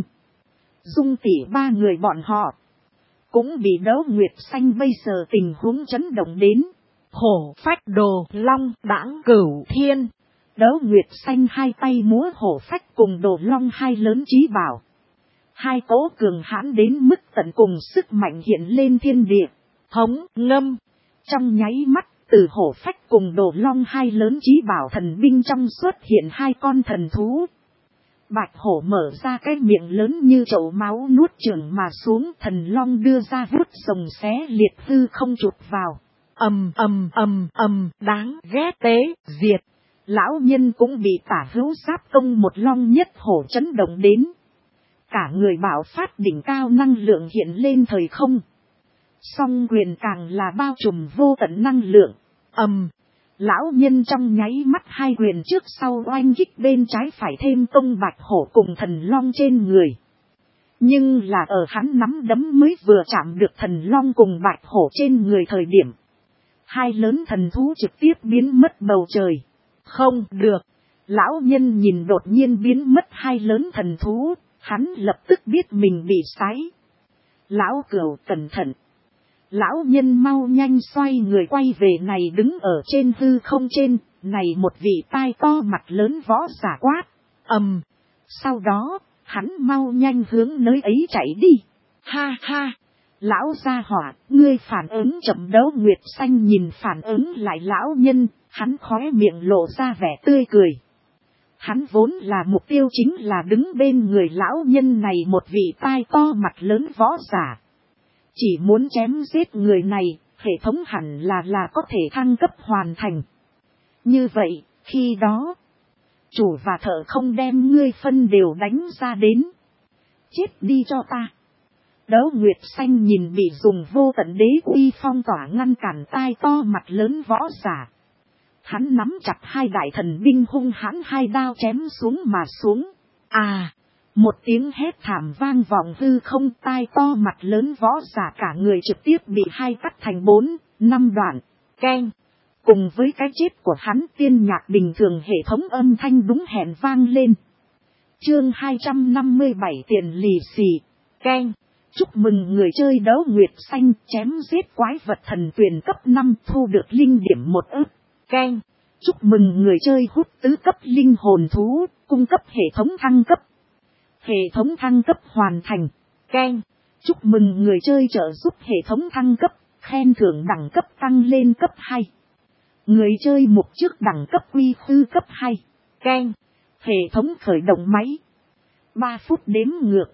Dung Tỷ ba người bọn họ. Cũng bị Đấu Nguyệt Xanh bây giờ tình huống chấn động đến. Hổ phách đồ long đãng cửu thiên. Đấu Nguyệt Xanh hai tay múa hổ phách cùng đồ long hai lớn chí bảo. Hai cỗ cường hãn đến mức tận cùng sức mạnh hiện lên thiên địa. Hống ngâm. Trong nháy mắt, từ hổ phách cùng đồ long hai lớn chí bảo thần binh trong xuất hiện hai con thần thú. Bạch hổ mở ra cái miệng lớn như chậu máu nuốt chửng mà xuống, thần long đưa ra vuốt rồng xé liệt hư không chụp vào. Ầm ầm ầm ầm, đáng ghét tế diệt. Lão nhân cũng bị tả hữu giáp công một long nhất hổ chấn động đến. Cả người bạo phát đỉnh cao năng lượng hiện lên thời không. Song quyền càng là bao trùm vô tận năng lượng. Ầm. Lão nhân trong nháy mắt hai quyền trước sau oanh kích bên trái phải thêm công bạch hổ cùng thần long trên người. Nhưng là ở hắn nắm đấm mới vừa chạm được thần long cùng bạch hổ trên người thời điểm. Hai lớn thần thú trực tiếp biến mất bầu trời. Không được. Lão nhân nhìn đột nhiên biến mất hai lớn thần thú. Hắn lập tức biết mình bị sái. Lão Cửu cẩn thận. Lão nhân mau nhanh xoay người quay về này đứng ở trên hư không trên. Này một vị tai to mặt lớn võ giả quát. Ầm. Sau đó, hắn mau nhanh hướng nơi ấy chạy đi. Ha ha. Lão gia hỏa, ngươi phản ứng chậm. Đấu Nguyệt Xanh nhìn phản ứng lại lão nhân. Hắn khóe miệng lộ ra vẻ tươi cười. Hắn vốn là mục tiêu chính là đứng bên người lão nhân này một vị tai to mặt lớn võ giả. Chỉ muốn chém giết người này, hệ thống hẳn là là có thể thăng cấp hoàn thành. Như vậy, khi đó, chủ và thợ không đem ngươi phân đều đánh ra đến. Chết đi cho ta. Đấu Nguyệt Xanh nhìn bị dùng vô tận đế uy phong tỏa ngăn cản tai to mặt lớn võ giả. Hắn nắm chặt hai đại thần binh hung hãn hai đao chém xuống mà xuống. À, một tiếng hét thảm vang vọng hư không, tai to mặt lớn võ giả cả người trực tiếp bị hai cắt thành bốn, năm đoạn. Keng. Cùng với cái chết của hắn, tiên nhạc bình thường hệ thống âm thanh đúng hẹn vang lên. Chương hai trăm năm mươi bảy tiền lì xì. Keng. Chúc mừng người chơi Đấu Nguyệt Xanh chém giết quái vật thần tuyển cấp năm thu được linh điểm một ức. Keng. Chúc mừng người chơi hút tứ cấp linh hồn thú, cung cấp hệ thống thăng cấp. Hệ thống thăng cấp hoàn thành. Keng. Chúc mừng người chơi trợ giúp hệ thống thăng cấp, khen thưởng đẳng cấp tăng lên cấp hai. Người chơi mục trước đẳng cấp quy khư cấp hai. Keng. Hệ thống khởi động máy. ba phút đếm ngược.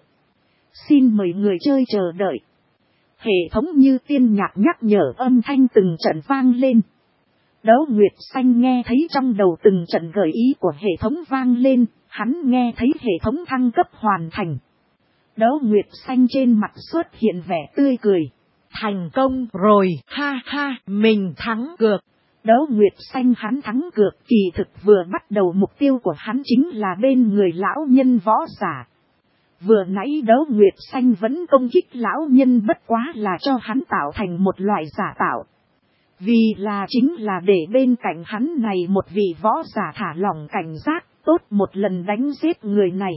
Xin mời người chơi chờ đợi. Hệ thống như tiên nhạc nhắc nhở âm thanh từng trận vang lên. Đấu Nguyệt Xanh nghe thấy trong đầu từng trận gợi ý của hệ thống vang lên, hắn nghe thấy hệ thống thăng cấp hoàn thành. Đấu Nguyệt Xanh trên mặt xuất hiện vẻ tươi cười. Thành công rồi, ha ha, mình thắng cược. Đấu Nguyệt Xanh hắn thắng cược, kỳ thực vừa bắt đầu mục tiêu của hắn chính là bên người lão nhân võ giả. Vừa nãy Đấu Nguyệt Xanh vẫn công kích lão nhân bất quá là cho hắn tạo thành một loại giả tạo. Vì là chính là để bên cạnh hắn này một vị võ giả thả lỏng cảnh giác, tốt một lần đánh giết người này.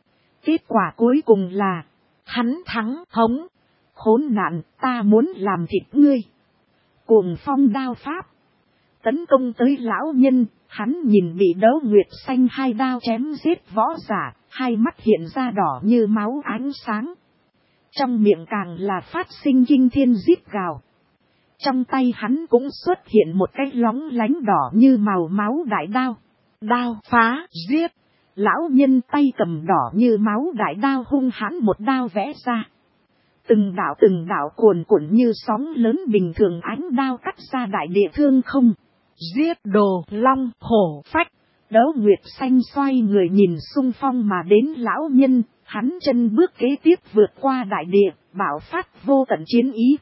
Kết quả cuối cùng là, hắn thắng, hống, khốn nạn, ta muốn làm thịt ngươi. Cuồng phong đao pháp, tấn công tới lão nhân, hắn nhìn bị Đấu Nguyệt Xanh hai đao chém giết võ giả, hai mắt hiện ra đỏ như máu ánh sáng. Trong miệng càng là phát sinh kinh thiên rít gào. Trong tay hắn cũng xuất hiện một cái lóng lánh đỏ như màu máu đại đao. Đao phá, giết. Lão nhân tay cầm đỏ như máu đại đao hung hãn một đao vẽ ra. Từng đạo từng đạo cuồn cuộn như sóng lớn bình thường ánh đao cắt ra đại địa thương không. Giết đồ long hổ phách. Đấu Nguyệt Xanh xoay người nhìn xung phong mà đến lão nhân, hắn chân bước kế tiếp vượt qua đại địa, bạo phát vô tận chiến ý.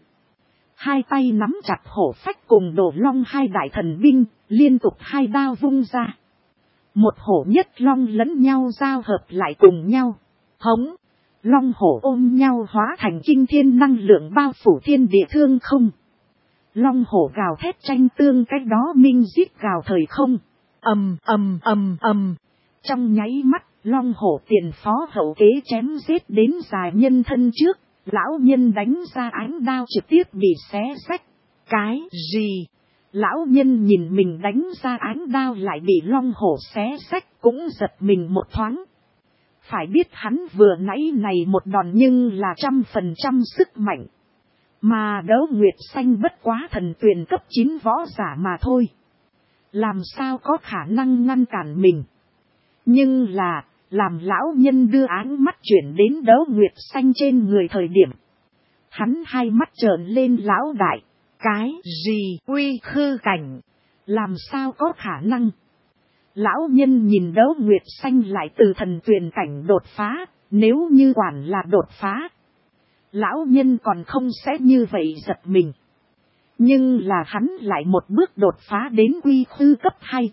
Hai tay nắm chặt hổ phách cùng đồ long hai đại thần binh, liên tục hai đao vung ra. Một hổ nhất long lẫn nhau giao hợp lại cùng nhau. Hống, long hổ ôm nhau hóa thành kinh thiên năng lượng bao phủ thiên địa thương không. Long hổ gào thét tranh tương cách đó minh rít gào thời không. Ầm ầm ầm ầm. Trong nháy mắt, long hổ tiền phó hậu kế chém giết đến dài nhân thân trước. Lão nhân đánh ra ánh đao trực tiếp bị xé xách. Cái gì? Lão nhân nhìn mình đánh ra ánh đao lại bị long hổ xé xách cũng giật mình một thoáng. Phải biết hắn vừa nãy này một đòn nhưng là trăm phần trăm sức mạnh. Mà Đấu Nguyệt Xanh bất quá thần tuyển cấp chín võ giả mà thôi. Làm sao có khả năng ngăn cản mình. Nhưng là, làm lão nhân đưa áng mắt chuyển đến Đấu Nguyệt Xanh trên người thời điểm. Hắn hai mắt trợn lên lão đại. Cái gì quy khư cảnh? Làm sao có khả năng? Lão nhân nhìn Đấu Nguyệt Xanh lại từ thần tuyển cảnh đột phá. Nếu như quản là đột phá, lão nhân còn không sẽ như vậy giật mình. Nhưng là hắn lại một bước đột phá đến quy khư cấp hai.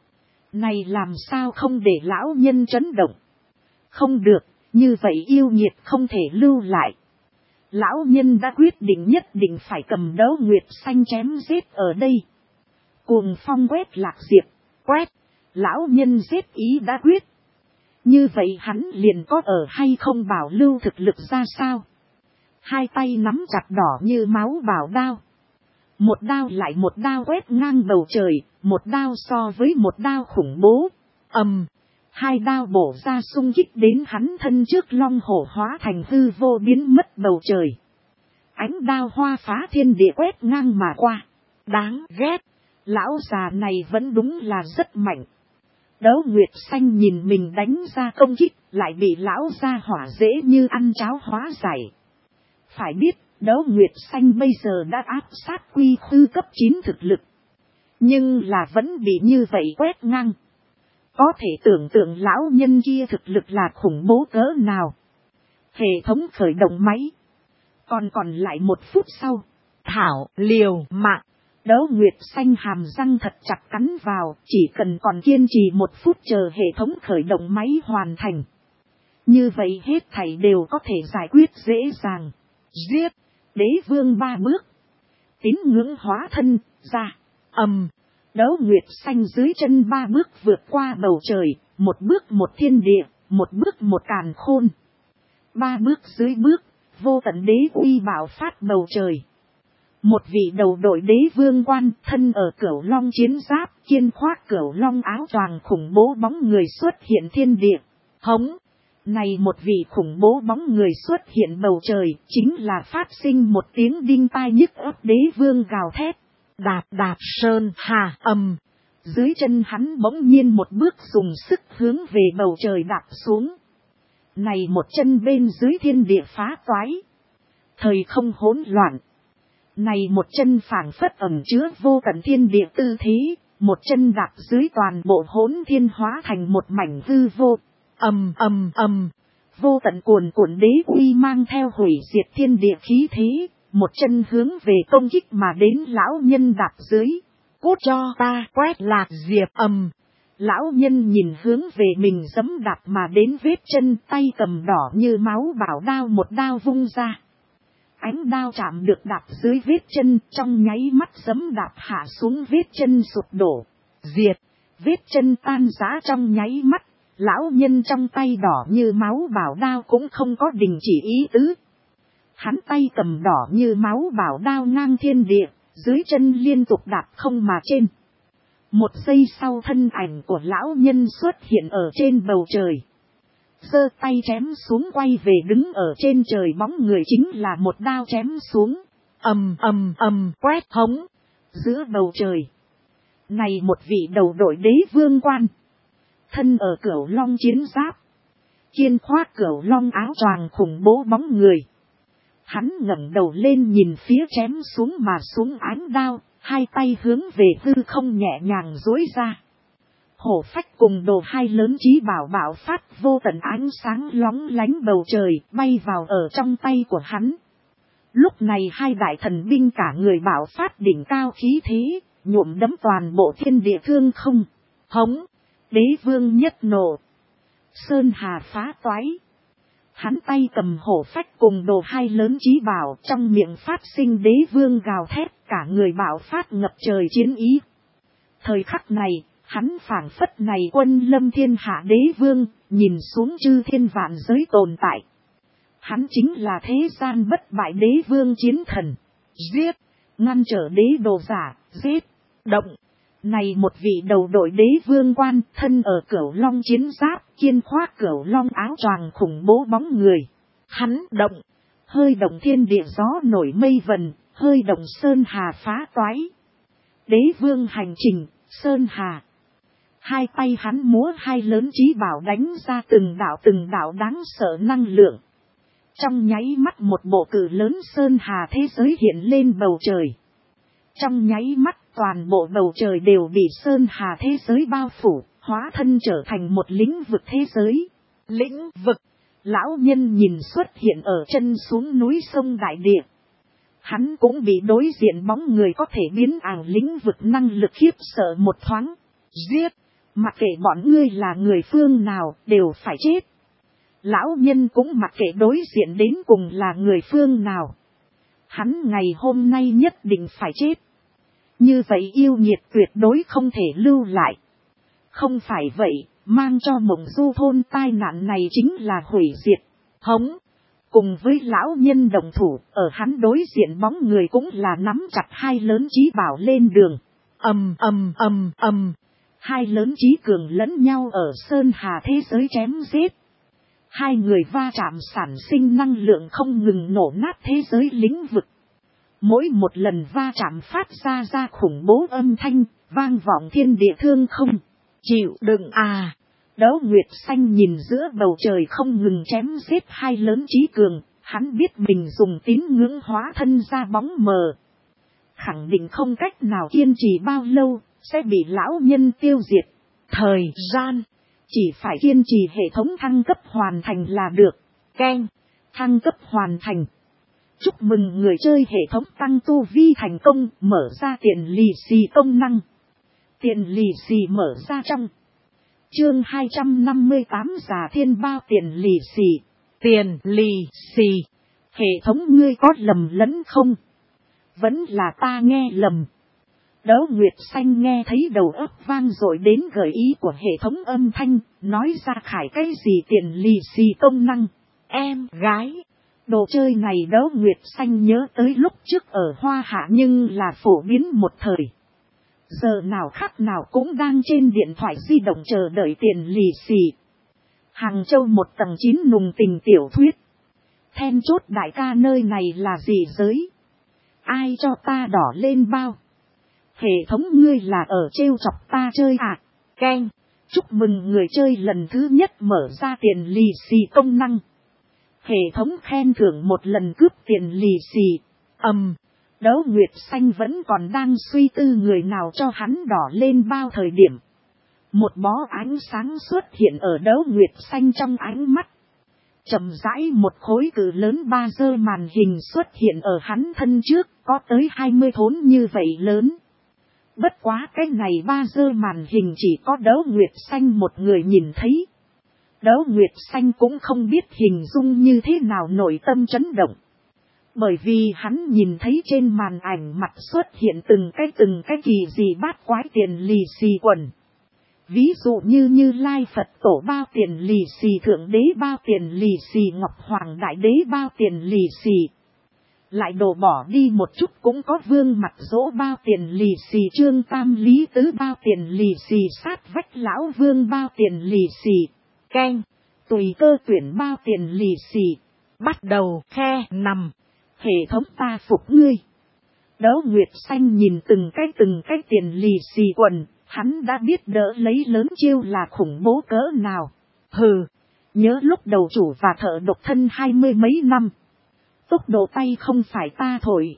Này làm sao không để lão nhân chấn động? Không được, như vậy yêu nghiệt không thể lưu lại. Lão nhân đã quyết định nhất định phải cầm Đấu Nguyệt Xanh chém giết ở đây. Cuồng phong quét lạc diệp, quét, lão nhân giết ý đã quyết. Như vậy hắn liền có ở hay không bảo lưu thực lực ra sao? Hai tay nắm chặt đỏ như máu bảo đao. Một đao lại một đao quét ngang bầu trời, một đao so với một đao khủng bố. Ầm, hai đao bổ ra xung kích đến hắn thân trước long hổ hóa thành hư vô biến mất bầu trời. Ánh đao hoa phá thiên địa quét ngang mà qua. Đáng ghét, lão già này vẫn đúng là rất mạnh. Đấu Nguyệt Xanh nhìn mình đánh ra công kích, lại bị lão gia hỏa dễ như ăn cháo hóa giải. Phải biết, Đấu Nguyệt Xanh bây giờ đã áp sát quy khư cấp chín thực lực. Nhưng là vẫn bị như vậy quét ngang. Có thể tưởng tượng lão nhân kia thực lực là khủng bố cỡ nào. Hệ thống khởi động máy. Còn còn lại một phút sau. Thảo liều mạng. Đấu Nguyệt Xanh hàm răng thật chặt cắn vào. Chỉ cần còn kiên trì một phút chờ hệ thống khởi động máy hoàn thành. Như vậy hết thảy đều có thể giải quyết dễ dàng. Giết. Đế vương ba bước. Tín ngưỡng hóa thân ra. Ầm. Đấu Nguyệt Xanh dưới chân ba bước vượt qua bầu trời. Một bước một thiên địa. Một bước một càn khôn. Ba bước dưới bước. Vô tận đế uy bảo phát bầu trời. Một vị đầu đội đế vương quan thân ở cửu long chiến giáp. Kiên khoác cửu long áo choàng khủng bố bóng người xuất hiện thiên địa. Hống. Này một vị khủng bố bóng người xuất hiện bầu trời. Chính là phát sinh một tiếng đinh tai nhức ấp đế vương gào thét. Đạp đạp sơn hà ầm. Dưới chân hắn bỗng nhiên một bước dùng sức hướng về bầu trời đạp xuống. Này một chân bên dưới thiên địa phá toái. Thời không hỗn loạn. Này một chân phảng phất ẩn chứa vô tận thiên địa tư thế. Một chân đạp dưới toàn bộ hỗn thiên hóa thành một mảnh hư vô. Ầm ầm ầm. Vô tận cuồn cuộn đế uy mang theo hủy diệt thiên địa khí thế. Một chân hướng về công kích mà đến lão nhân đạp dưới. Cút cho ta quét lạc diệp ầm. Lão nhân nhìn hướng về mình giẫm đạp mà đến vết chân, tay cầm đỏ như máu bảo đao một đao vung ra. Ánh đao chạm được đạp dưới vết chân, trong nháy mắt giẫm đạp hạ xuống vết chân sụp đổ. Diệt, vết chân tan rã trong nháy mắt, lão nhân trong tay đỏ như máu bảo đao cũng không có đình chỉ ý tứ. Hắn tay cầm đỏ như máu bảo đao ngang thiên địa, dưới chân liên tục đạp không mà trên. Một giây sau thân ảnh của lão nhân xuất hiện ở trên bầu trời. Giơ tay chém xuống quay về đứng ở trên trời bóng người chính là một đao chém xuống. Ầm ầm ầm quét hống. Giữa bầu trời. Này một vị đầu đội đế vương quan. Thân ở cửu long chiến giáp. Kiên khoác cửu long áo choàng khủng bố bóng người. Hắn ngẩng đầu lên nhìn phía chém xuống mà xuống ánh đao. Hai tay hướng về hư không nhẹ nhàng duỗi ra. Hổ phách cùng đồ hai lớn chí bảo bảo phát vô tận ánh sáng lóng lánh bầu trời bay vào ở trong tay của hắn. Lúc này hai đại thần binh cả người bảo phát đỉnh cao khí thế, nhuộm đẫm toàn bộ thiên địa thương không. Hống, đế vương nhất nộ. Sơn hà phá toái. Hắn tay cầm hổ phách cùng đồ hai lớn chí bảo trong miệng phát sinh đế vương gào thét cả người bảo phát ngập trời chiến ý. Thời khắc này, hắn phảng phất này quân lâm thiên hạ đế vương, nhìn xuống chư thiên vạn giới tồn tại. Hắn chính là thế gian bất bại đế vương chiến thần. Giết, ngăn trở đế đồ giả, giết, động. Này một vị đầu đội đế vương quan thân ở cửu long chiến giáp, kiên khoác cửu long áo choàng khủng bố bóng người. Hắn động, hơi động thiên địa gió nổi mây vần, hơi động sơn hà phá toái. Đế vương hành trình, sơn hà. Hai tay hắn múa hai lớn chí bảo đánh ra từng đạo từng đạo đáng sợ năng lượng. Trong nháy mắt một bộ cử lớn sơn hà thế giới hiện lên bầu trời. Trong nháy mắt toàn bộ bầu trời đều bị sơn hà thế giới bao phủ, hóa thân trở thành một lĩnh vực thế giới. Lĩnh vực, lão nhân nhìn xuất hiện ở chân xuống núi sông đại địa. Hắn cũng bị đối diện bóng người có thể biến ảo lĩnh vực năng lực khiếp sợ một thoáng. Giết, mặc kệ bọn ngươi là người phương nào đều phải chết. Lão nhân cũng mặc kệ đối diện đến cùng là người phương nào. Hắn ngày hôm nay nhất định phải chết. Như vậy yêu nghiệt tuyệt đối không thể lưu lại. Không phải vậy, mang cho Mộng Du thôn tai nạn này chính là hủy diệt. Hống, cùng với lão nhân đồng thủ, ở hắn đối diện bóng người cũng là nắm chặt hai lớn chí bảo lên đường. Ầm ầm ầm ầm, hai lớn chí cường lẫn nhau ở sơn hà thế giới chém giết. Hai người va chạm sản sinh năng lượng không ngừng nổ nát thế giới lĩnh vực. Mỗi một lần va chạm phát ra ra khủng bố âm thanh, vang vọng thiên địa thương không. chịu đựng à. Đấu Nguyệt Xanh nhìn giữa bầu trời không ngừng chém giết hai lớn trí cường, hắn biết mình dùng tín ngưỡng hóa thân ra bóng mờ. Khẳng định không cách nào kiên trì bao lâu, sẽ bị lão nhân tiêu diệt. Thời gian, chỉ phải kiên trì hệ thống thăng cấp hoàn thành là được. Keng, thăng cấp hoàn thành. Chúc mừng người chơi hệ thống tăng tu vi thành công, mở ra tiền lì xì công năng. Tiền lì xì mở ra trong. Chương hai trăm năm mươi tám Già Thiên bao tiền lì xì. Tiền lì xì. Hệ thống ngươi có lầm lẫn không? Vẫn là ta nghe lầm. Đấu Nguyệt Xanh nghe thấy đầu óc vang dội đến gợi ý của hệ thống âm thanh, nói ra khải cái gì tiền lì xì công năng. Em gái. Đồ chơi này Đấu Nguyệt Xanh nhớ tới lúc trước ở Hoa Hạ nhưng là phổ biến một thời. Giờ nào khác nào cũng đang trên điện thoại di động chờ đợi tiền lì xì. Hàng Châu một tầng chín nùng tình tiểu thuyết. Then chốt đại ca nơi này là gì giới? Ai cho ta đỏ lên bao? Hệ thống ngươi là ở trêu chọc ta chơi à? Keng, chúc mừng người chơi lần thứ nhất mở ra tiền lì xì công năng. Hệ thống khen thưởng một lần cướp tiền lì xì. Ầm. Um, Đấu Nguyệt Xanh vẫn còn đang suy tư người nào cho hắn đỏ lên bao thời điểm. Một bó ánh sáng xuất hiện ở Đấu Nguyệt Xanh trong ánh mắt. Chậm rãi một khối cự lớn ba giơ màn hình xuất hiện ở hắn thân trước, có tới hai mươi thốn như vậy lớn. Bất quá cái này ba giơ màn hình chỉ có Đấu Nguyệt Xanh một người nhìn thấy. Đấu Nguyệt Xanh cũng không biết hình dung như thế nào nội tâm chấn động. Bởi vì hắn nhìn thấy trên màn ảnh mặt xuất hiện từng cái từng cái kỳ gì bát quái tiền lì xì quần. Ví dụ như Như Lai Phật Tổ bao tiền lì xì, Thượng Đế bao tiền lì xì, Ngọc Hoàng Đại Đế bao tiền lì xì. Lại đổ bỏ đi một chút cũng có Vương Mặt Dỗ bao tiền lì xì, Trương Tam Lý Tứ bao tiền lì xì, Sát Vách Lão Vương bao tiền lì xì. Keng, tùy cơ tuyển bao tiền lì xì. Bắt đầu khe nằm. Hệ thống ta phục ngươi. Đấu Nguyệt Xanh nhìn từng cái từng cái tiền lì xì quần, hắn đã biết đỡ lấy lớn chiêu là khủng bố cỡ nào. Hừ, nhớ lúc đầu chủ và thợ độc thân hai mươi mấy năm. Tốc độ tay không phải ta thổi.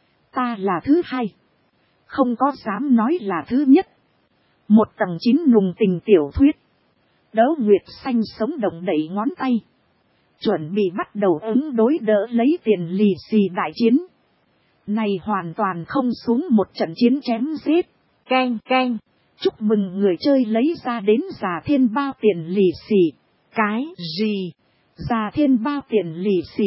Ta là thứ hai. Không có dám nói là thứ nhất. Một tầng chín nùng tình tiểu thuyết. Đấu Nguyệt Xanh sống động đẩy ngón tay. Chuẩn bị bắt đầu ứng đối đỡ lấy tiền lì xì đại chiến. Này hoàn toàn không xuống một trận chiến chém giết. Keng keng. Chúc mừng người chơi lấy ra đến Già Thiên bao tiền lì xì. Cái gì? Già Thiên bao tiền lì xì.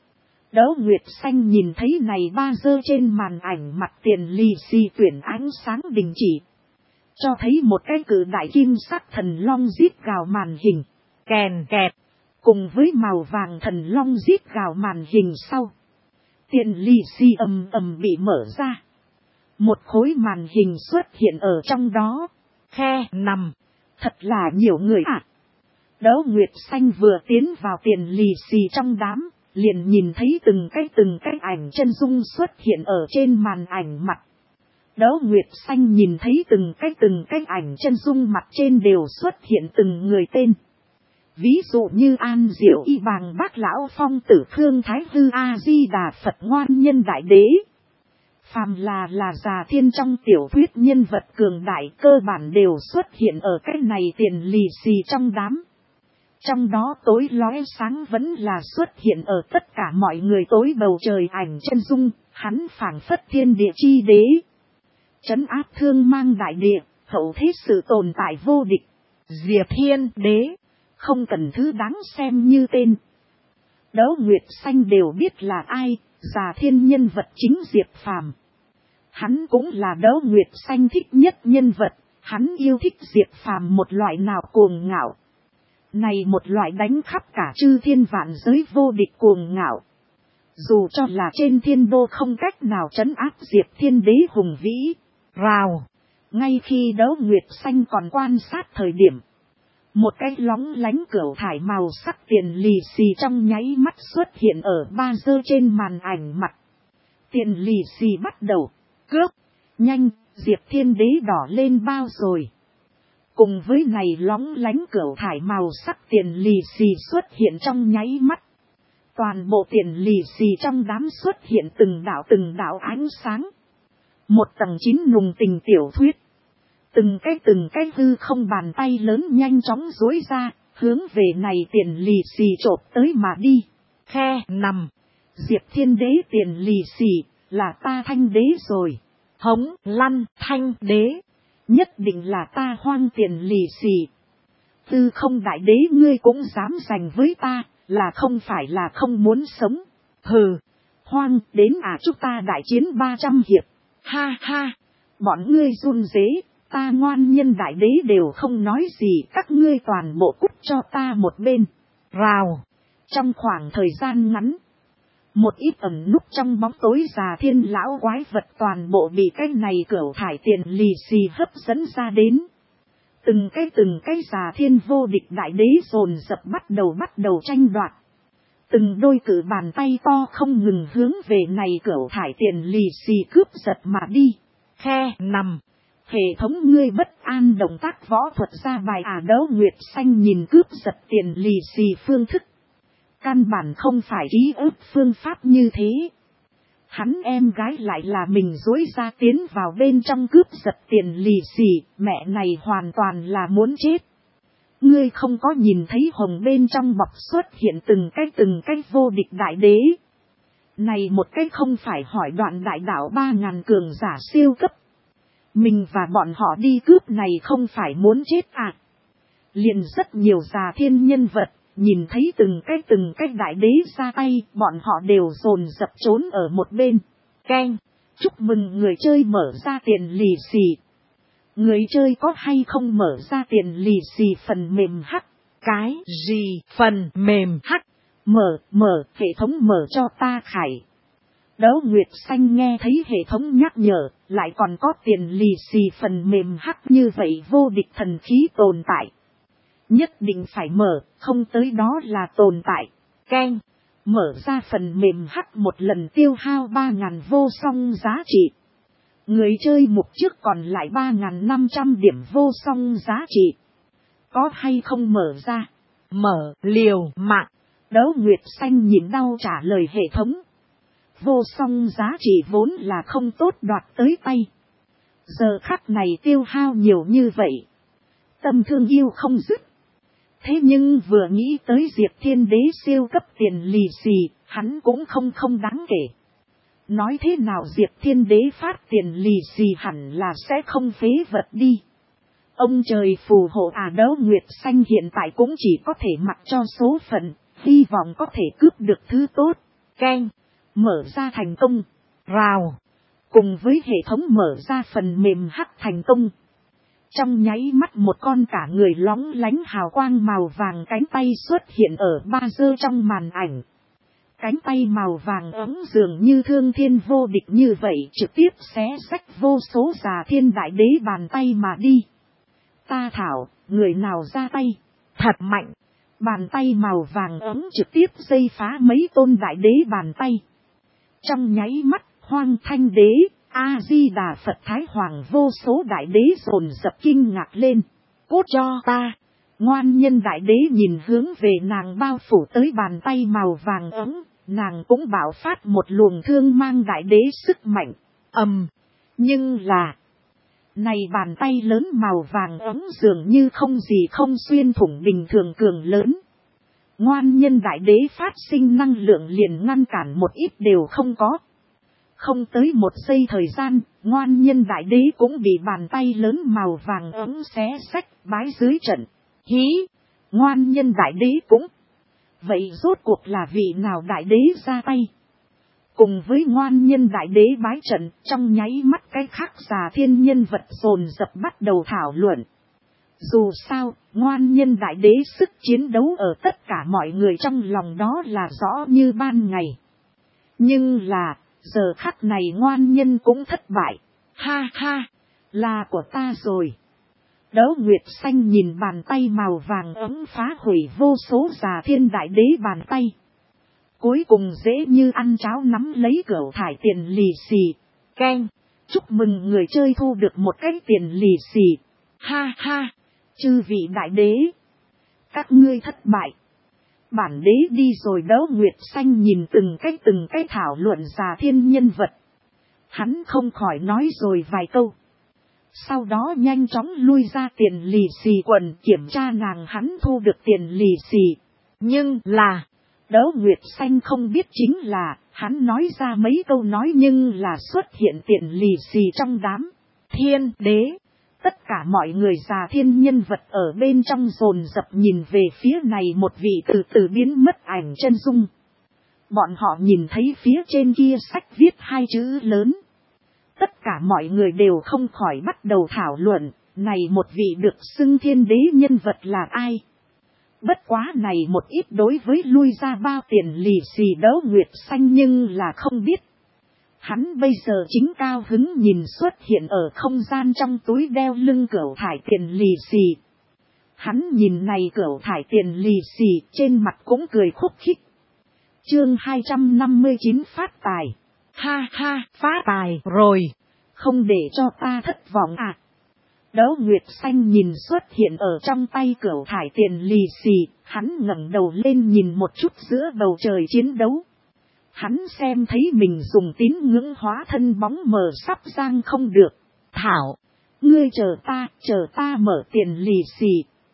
Đấu Nguyệt Xanh nhìn thấy này ba giơ trên màn ảnh mặt tiền lì xì tuyển ánh sáng đình chỉ. Cho thấy một cái cự đại kim sắc thần long rít gào màn hình. Kèn kẹt. Cùng với màu vàng thần long rít gào màn hình sau. Tiền lì xì ầm ầm bị mở ra. Một khối màn hình xuất hiện ở trong đó. Khe nằm. Thật là nhiều người ạ. À. Đấu Nguyệt Xanh vừa tiến vào tiền lì xì trong đám. Liền nhìn thấy từng cái từng cái ảnh chân dung xuất hiện ở trên màn ảnh mặt. Đấu Nguyệt Xanh nhìn thấy từng cái từng cái ảnh chân dung mặt trên đều xuất hiện từng người tên. Ví dụ như An Diệu Y Bàng Bác Lão Phong Tử Khương Thái Hư A Di Đà Phật Ngoan Nhân Đại Đế. Phàm là là Già Thiên trong tiểu thuyết nhân vật cường đại cơ bản đều xuất hiện ở cái này tiền lì xì trong đám. Trong đó tối lóe sáng vẫn là xuất hiện ở tất cả mọi người tối bầu trời ảnh chân dung, hắn phảng phất thiên địa chi đế. Trấn áp thương mang đại địa, hậu thế sự tồn tại vô địch. Diệp Thiên Đế, không cần thứ đáng xem như tên. Đấu Nguyệt Xanh đều biết là ai, Già Thiên nhân vật chính Diệp Phàm. Hắn cũng là Đấu Nguyệt Xanh thích nhất nhân vật, hắn yêu thích Diệp Phàm một loại nào cuồng ngạo. Này một loại đánh khắp cả chư thiên vạn giới vô địch cuồng ngạo. Dù cho là trên thiên đô không cách nào trấn áp Diệp Thiên Đế hùng vĩ. Rào. Ngay khi Đấu Nguyệt Xanh còn quan sát thời điểm. Một cái lóng lánh cửu thải màu sắc tiền lì xì trong nháy mắt xuất hiện ở ba giơ trên màn ảnh mặt. Tiền lì xì bắt đầu. Cướp. Nhanh, Diệp Thiên Đế đỏ lên bao rồi. Cùng với này lóng lánh cửu thải màu sắc tiền lì xì xuất hiện trong nháy mắt. Toàn bộ tiền lì xì trong đám xuất hiện từng đạo từng đạo ánh sáng. Một tầng chín nùng tình tiểu thuyết. Từng cái từng cái hư không bàn tay lớn nhanh chóng duỗi ra, hướng về này tiền lì xì chộp tới mà đi. Khe nằm. Diệp Thiên Đế tiền lì xì, là ta Thanh Đế rồi. Hống lăn Thanh Đế. Nhất định là ta Hoang tiền lì xì. Tư không đại đế ngươi cũng dám giành với ta, là không phải là không muốn sống. Hừ, Hoang đến à chúng ta đại chiến ba trăm hiệp. Ha ha, bọn ngươi run rế, ta ngoan nhân đại đế đều không nói gì, các ngươi toàn bộ cút cho ta một bên. Rào, trong khoảng thời gian ngắn, một ít ẩn núp trong bóng tối già thiên lão quái vật toàn bộ bị cái này cửu thải tiền lì xì hấp dẫn ra đến. Từng cái từng cái già thiên vô địch đại đế dồn dập bắt đầu bắt đầu tranh đoạt. Từng đôi cử bàn tay to không ngừng hướng về này cửu thải tiền lì xì cướp giật mà đi. Khe nằm. Hệ thống ngươi bất an động tác võ thuật ra bài à đấu nguyệt xanh nhìn cướp giật tiền lì xì phương thức. Căn bản không phải ý ức phương pháp như thế. Hắn em gái lại là mình dối ra tiến vào bên trong cướp giật tiền lì xì, mẹ này hoàn toàn là muốn chết. Ngươi không có nhìn thấy hồng bên trong bọc xuất hiện từng cái từng cái vô địch đại đế. Này một cái không phải hỏi đoạn đại đạo ba ngàn cường giả siêu cấp. Mình và bọn họ đi cướp này không phải muốn chết à. Liền rất nhiều già thiên nhân vật. Nhìn thấy từng cái từng cái đại đế ra tay, bọn họ đều dồn dập trốn ở một bên. Keng, chúc mừng người chơi mở ra tiền lì xì. Người chơi có hay không mở ra tiền lì xì phần mềm hắc? Cái gì phần mềm hắc? Mở, mở, hệ thống mở cho ta khải. Đấu Nguyệt Xanh nghe thấy hệ thống nhắc nhở, lại còn có tiền lì xì phần mềm hắc như vậy vô địch thần khí tồn tại. Nhất định phải mở, không tới đó là tồn tại. Keng, mở ra phần mềm hắc một lần tiêu hao ba ngàn vô song giá trị. Người chơi mục trước còn lại ba ngàn năm trăm điểm vô song giá trị. Có hay không mở ra? Mở liều mạng. Đấu Nguyệt Xanh nhìn đau trả lời hệ thống. Vô song giá trị vốn là không tốt đoạt tới tay. Giờ khắc này tiêu hao nhiều như vậy. Tâm thương yêu không dứt. Thế nhưng vừa nghĩ tới Diệp Thiên Đế siêu cấp tiền lì xì, hắn cũng không không đáng kể. Nói thế nào Diệp Thiên Đế phát tiền lì xì hẳn là sẽ không phế vật đi. Ông trời phù hộ à Đấu Nguyệt Xanh hiện tại cũng chỉ có thể mặc cho số phận, hy vọng có thể cướp được thứ tốt. Keng, mở ra thành công. Rào, cùng với hệ thống mở ra phần mềm hắc thành công. Trong nháy mắt một con cả người lóng lánh hào quang màu vàng cánh tay xuất hiện ở ba giơ trong màn ảnh. Cánh tay màu vàng ấm dường như thương thiên vô địch như vậy trực tiếp xé rách vô số già thiên đại đế bàn tay mà đi. Ta thảo, người nào ra tay, thật mạnh. Bàn tay màu vàng ấm trực tiếp dây phá mấy tôn đại đế bàn tay. Trong nháy mắt, Hoang Thanh Đế, A-di-đà Phật Thái Hoàng vô số đại đế dồn dập kinh ngạc lên. Cút cho ta! Ngoan nhân đại đế nhìn hướng về nàng bao phủ tới bàn tay màu vàng ấm, nàng cũng bảo phát một luồng thương mang đại đế sức mạnh. Ầm, nhưng là... Này bàn tay lớn màu vàng ấm dường như không gì không xuyên thủng bình thường cường lớn. Ngoan nhân đại đế phát sinh năng lượng liền ngăn cản một ít đều không có. Không tới một giây thời gian, ngoan nhân đại đế cũng bị bàn tay lớn màu vàng ấm xé xách bái dưới trận. Hí! Ngoan nhân đại đế cũng. Vậy rốt cuộc là vị nào đại đế ra tay? Cùng với ngoan nhân đại đế bái trận, trong nháy mắt cái khác già thiên nhân vật dồn dập bắt đầu thảo luận. Dù sao, ngoan nhân đại đế sức chiến đấu ở tất cả mọi người trong lòng đó là rõ như ban ngày. Nhưng là, giờ khắc này ngoan nhân cũng thất bại. Ha ha, là của ta rồi. Đấu Nguyệt Xanh nhìn bàn tay màu vàng ấm phá hủy vô số già thiên đại đế bàn tay. Cuối cùng dễ như ăn cháo nắm lấy cửu thải tiền lì xì. Keng, chúc mừng người chơi thu được một cái tiền lì xì. Ha ha, Chư vị đại đế, các ngươi thất bại. Bản đế đi rồi. Đấu Nguyệt Xanh nhìn từng cái từng cái thảo luận già thiên nhân vật. Hắn không khỏi nói rồi vài câu. Sau đó nhanh chóng lui ra tiền lì xì quần kiểm tra nàng hắn thu được tiền lì xì. Nhưng là, Đấu Nguyệt Xanh không biết chính là, hắn nói ra mấy câu nói nhưng là xuất hiện tiền lì xì trong đám thiên đế. Tất cả mọi người già thiên nhân vật ở bên trong dồn dập nhìn về phía này một vị từ từ biến mất ảnh chân dung. Bọn họ nhìn thấy phía trên kia sách viết hai chữ lớn. Tất cả mọi người đều không khỏi bắt đầu thảo luận, này một vị được xưng thiên đế nhân vật là ai. Bất quá này một ít đối với lui ra bao tiền lì xì Đấu Nguyệt Xanh nhưng là không biết. Hắn bây giờ chính cao hứng nhìn xuất hiện ở không gian trong túi đeo lưng cửu thải tiền lì xì. Hắn nhìn này cửu thải tiền lì xì trên mặt cũng cười khúc khích. Chương hai trăm năm mươi chín phát tài. Ha ha, phát tài rồi. Không để cho ta thất vọng à. Đấu Nguyệt Xanh nhìn xuất hiện ở trong tay cửu thải tiền lì xì. Hắn ngẩng đầu lên nhìn một chút giữa bầu trời chiến đấu. Hắn xem thấy mình dùng tín ngưỡng hóa thân bóng mờ sắp giang không được. Thảo, ngươi chờ ta, chờ ta mở tiền lì xì.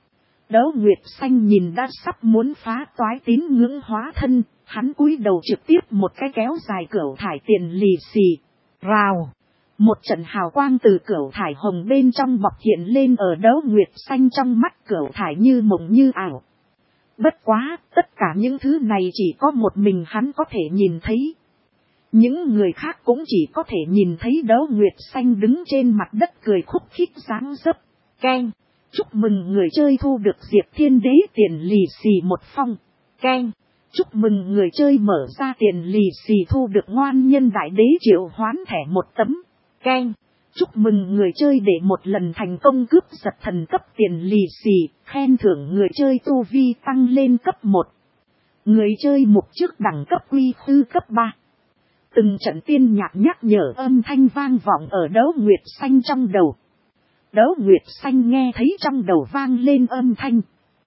Đấu Nguyệt Xanh nhìn đã sắp muốn phá toái tín ngưỡng hóa thân. Hắn cúi đầu trực tiếp một cái kéo dài cửu thải tiền lì xì. Rào, một trận hào quang từ cửu thải hồng bên trong bọc hiện lên ở Đấu Nguyệt Xanh trong mắt cửu thải như mộng như ảo. Bất quá, tất cả những thứ này chỉ có một mình hắn có thể nhìn thấy. Những người khác cũng chỉ có thể nhìn thấy Đấu Nguyệt Xanh đứng trên mặt đất cười khúc khích dáng dấp. Keng, chúc mừng người chơi thu được Diệp Thiên Đế tiền lì xì một phong. Keng, chúc mừng người chơi mở ra tiền lì xì thu được Ngoan Nhân Đại Đế triệu hoán thẻ một tấm. Keng, chúc mừng người chơi để một lần thành công cướp giật thần cấp tiền lì xì, khen thưởng người chơi tu vi tăng lên cấp một. Người chơi mục trước đẳng cấp quy khư cấp ba. Từng trận tiên nhạc nhắc nhở âm thanh vang vọng ở Đấu Nguyệt Xanh trong đầu. Đấu Nguyệt Xanh nghe thấy trong đầu vang lên âm thanh.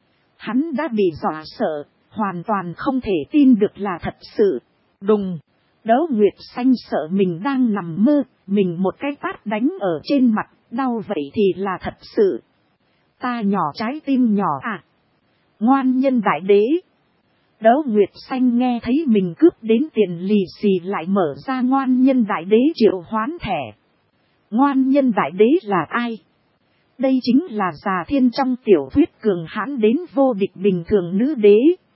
Hắn đã bị dọa sợ, hoàn toàn không thể tin được là thật sự. Đùng! Đấu Nguyệt Xanh sợ mình đang nằm mơ, mình một cái tát đánh ở trên mặt, đau vậy thì là thật sự. Ta nhỏ trái tim nhỏ à? Ngoan Nhân Đại Đế! Đấu Nguyệt Xanh nghe thấy mình cướp đến tiền lì xì lại mở ra Ngoan Nhân Đại Đế triệu hoán thẻ. Ngoan Nhân Đại Đế là ai? Đây chính là già thiên trong tiểu thuyết cường hãn đến vô địch bình thường nữ đế.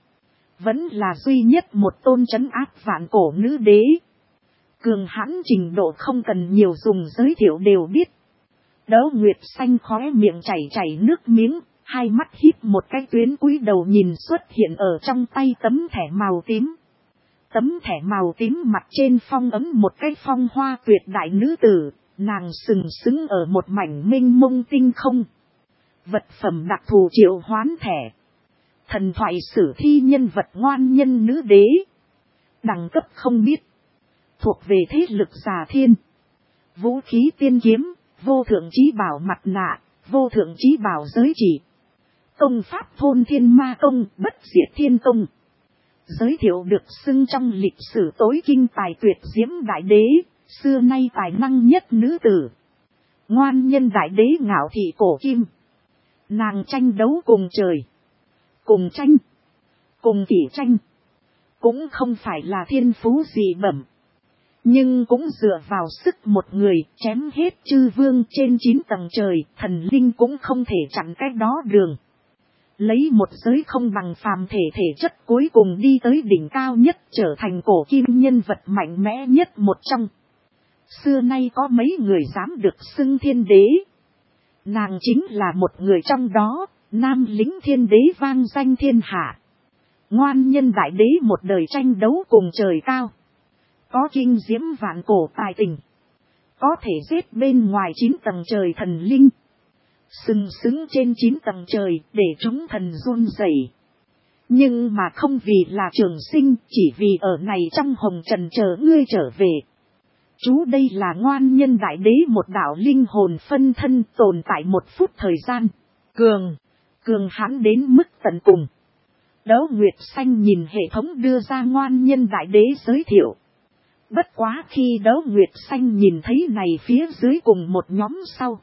Vẫn là duy nhất một tôn trấn áp vạn cổ nữ đế. Cường hãn trình độ không cần nhiều dùng giới thiệu đều biết. Đấu Nguyệt Xanh khóe miệng chảy chảy nước miếng, hai mắt híp một cái tuyến cúi đầu nhìn xuất hiện ở trong tay tấm thẻ màu tím. Tấm thẻ màu tím mặt trên phong ấm một cái phong hoa tuyệt đại nữ tử, nàng sừng sững ở một mảnh mênh mông tinh không. Vật phẩm đặc thù triệu hoán thẻ. Thần thoại sử thi nhân vật Ngoan Nhân nữ đế. Đẳng cấp không biết. Thuộc về thế lực già thiên. Vũ khí tiên kiếm, vô thượng chí bảo mặt nạ, vô thượng chí bảo giới chỉ. Công pháp thôn thiên ma công, bất diệt thiên công. Giới thiệu được xưng trong lịch sử tối kinh tài tuyệt diễm đại đế, xưa nay tài năng nhất nữ tử. Ngoan Nhân Đại Đế ngạo thị cổ kim. Nàng tranh đấu cùng trời. Cùng tranh. Cùng kỷ tranh. Cũng không phải là thiên phú gì bẩm. Nhưng cũng dựa vào sức một người chém hết chư vương trên chín tầng trời. Thần linh cũng không thể chặn cái đó đường. Lấy một giới không bằng phàm thể thể chất cuối cùng đi tới đỉnh cao nhất trở thành cổ kim nhân vật mạnh mẽ nhất một trong. Xưa nay có mấy người dám được xưng thiên đế. Nàng chính là một người trong đó, nam lính thiên đế vang danh thiên hạ. Ngoan Nhân Đại Đế một đời tranh đấu cùng trời cao. Có kinh diễm vạn cổ tài tình. Có thể giết bên ngoài chín tầng trời thần linh. Sừng sững trên chín tầng trời để chúng thần run rẩy. Nhưng mà không vì là trường sinh, chỉ vì ở này trong hồng trần chờ ngươi trở về. Chú đây là Ngoan Nhân Đại Đế một đạo linh hồn phân thân tồn tại một phút thời gian. Cường, cường hãn đến mức tận cùng. Đấu Nguyệt Xanh nhìn hệ thống đưa ra ngoan nhân đại đế giới thiệu. Bất quá khi Đấu Nguyệt Xanh nhìn thấy này phía dưới cùng một nhóm sau.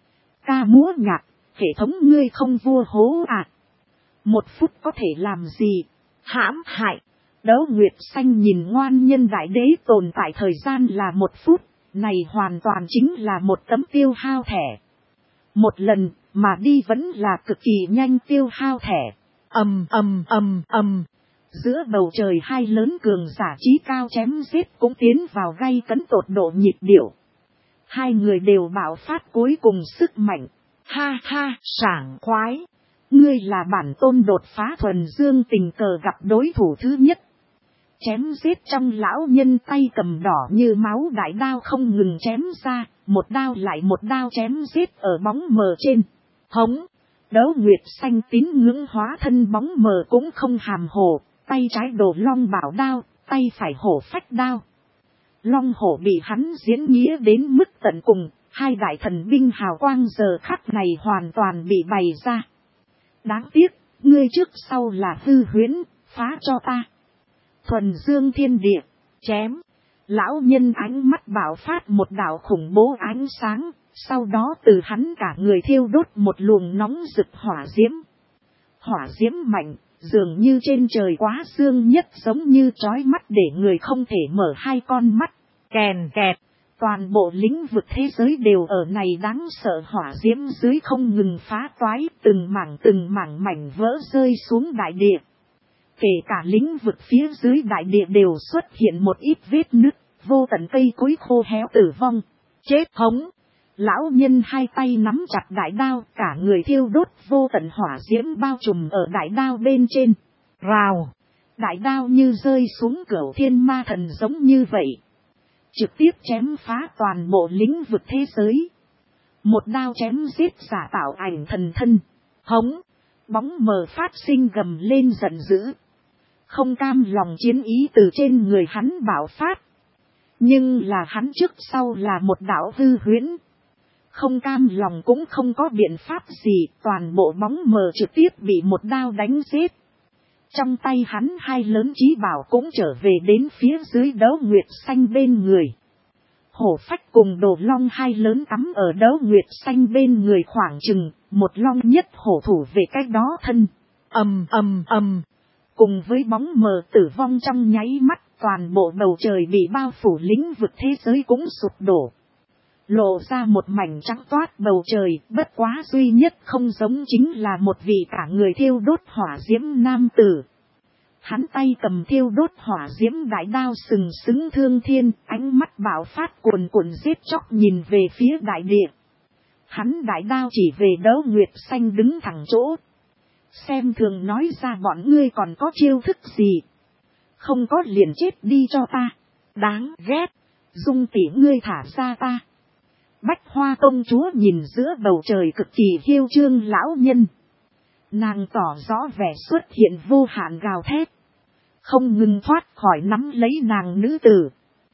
Ca múa nhạc, hệ thống ngươi không vua hố à. Một phút có thể làm gì? Hãm hại. Đấu Nguyệt Xanh nhìn ngoan nhân đại đế tồn tại thời gian là một phút. Này hoàn toàn chính là một tấm tiêu hao thẻ. Một lần mà đi vẫn là cực kỳ nhanh tiêu hao thẻ. Ầm ầm ầm ầm. Giữa bầu trời hai lớn cường giả trí cao chém giết cũng tiến vào gay cấn tột độ nhịp điệu. Hai người đều bạo phát cuối cùng sức mạnh. Ha ha, sảng khoái. Ngươi là bản tôn đột phá thuần dương tình cờ gặp đối thủ thứ nhất. Chém giết trong lão nhân tay cầm đỏ như máu đại đao không ngừng chém ra, một đao lại một đao chém giết ở bóng mờ trên. Hống, Đấu Nguyệt Xanh tín ngưỡng hóa thân bóng mờ cũng không hàm hồ, tay trái đồ long bảo đao, tay phải hổ phách đao. Long hổ bị hắn diễn nghĩa đến mức tận cùng, hai đại thần binh hào quang giờ khắc này hoàn toàn bị bày ra. Đáng tiếc, ngươi trước sau là hư huyễn, phá cho ta. Thuần dương thiên địa, chém. Lão nhân ánh mắt bạo phát một đạo khủng bố ánh sáng, sau đó từ hắn cả người thiêu đốt một luồng nóng rực hỏa diễm. Hỏa diễm mạnh, dường như trên trời quá sương nhất giống như chói mắt để người không thể mở hai con mắt. Kèn kẹt, toàn bộ lĩnh vực thế giới đều ở này đáng sợ hỏa diễm dưới không ngừng phá toái, từng mảng từng mảng mảnh vỡ rơi xuống đại địa. Kể cả lĩnh vực phía dưới đại địa đều xuất hiện một ít vết nứt, vô tận cây cối khô héo tử vong. Chết hống! Lão nhân hai tay nắm chặt đại đao, cả người thiêu đốt vô tận hỏa diễm bao trùm ở đại đao bên trên. Rào! Đại đao như rơi xuống cửu thiên ma thần giống như vậy. Trực tiếp chém phá toàn bộ lĩnh vực thế giới. Một đao chém giết giả tạo ảnh thần thân. Hống! Bóng mờ phát sinh gầm lên giận dữ. Không cam lòng chiến ý từ trên người hắn bạo phát. Nhưng là hắn trước sau là một đạo hư huyễn. Không cam lòng cũng không có biện pháp gì, toàn bộ bóng mờ trực tiếp bị một đao đánh giết. Trong tay hắn hai lớn chí bảo cũng trở về đến phía dưới Đấu Nguyệt Xanh bên người. Hổ phách cùng đồ long hai lớn cắm ở Đấu Nguyệt Xanh bên người khoảng chừng, một long nhất hổ thủ về cách đó thân. Ầm ầm ầm. Cùng với bóng mờ tử vong trong nháy mắt, toàn bộ bầu trời bị bao phủ lĩnh vực thế giới cũng sụp đổ. Lộ ra một mảnh trắng toát bầu trời, bất quá duy nhất không giống chính là một vị cả người thiêu đốt hỏa diễm nam tử. Hắn tay cầm thiêu đốt hỏa diễm đại đao sừng sững thương thiên, ánh mắt bạo phát cuồn cuộn giết chóc nhìn về phía đại địa. Hắn đại đao chỉ về Đấu Nguyệt Xanh đứng thẳng chỗ. Xem thường nói ra bọn ngươi còn có chiêu thức gì. Không có liền chết đi cho ta. Đáng ghét. Dung tỷ ngươi thả ra ta. Bách Hoa công chúa nhìn giữa bầu trời cực kỳ hiêu trương lão nhân. Nàng tỏ rõ vẻ xuất hiện vô hạn gào thét. Không ngừng thoát khỏi nắm lấy nàng nữ tử.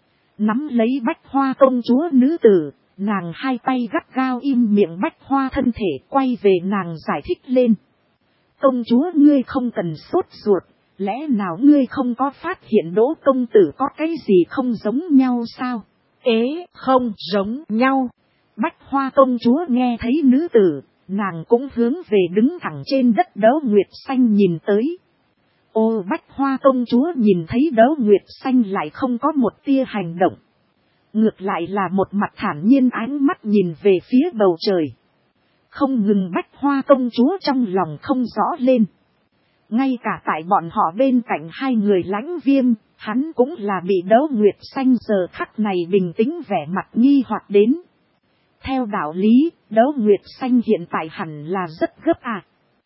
Nắm lấy Bách Hoa công chúa nữ tử. Nàng hai tay gắt gao im miệng Bách Hoa thân thể quay về nàng giải thích lên. Công chúa ngươi không cần sốt ruột, lẽ nào ngươi không có phát hiện Đỗ công tử có cái gì không giống nhau sao? Ế, không giống nhau. Bách Hoa công chúa nghe thấy nữ tử, nàng cũng hướng về đứng thẳng trên đất Đấu Nguyệt Xanh nhìn tới. Ô Bách Hoa công chúa nhìn thấy Đấu Nguyệt Xanh lại không có một tia hành động. Ngược lại là một mặt thản nhiên ánh mắt nhìn về phía bầu trời. Không ngừng Bách Hoa công chúa trong lòng không rõ lên. Ngay cả tại bọn họ bên cạnh hai người Lãnh Viêm, hắn cũng là bị Đấu Nguyệt Xanh giờ khắc này bình tĩnh vẻ mặt nghi hoặc đến. Theo đạo lý, Đấu Nguyệt Xanh hiện tại hẳn là rất gấp à.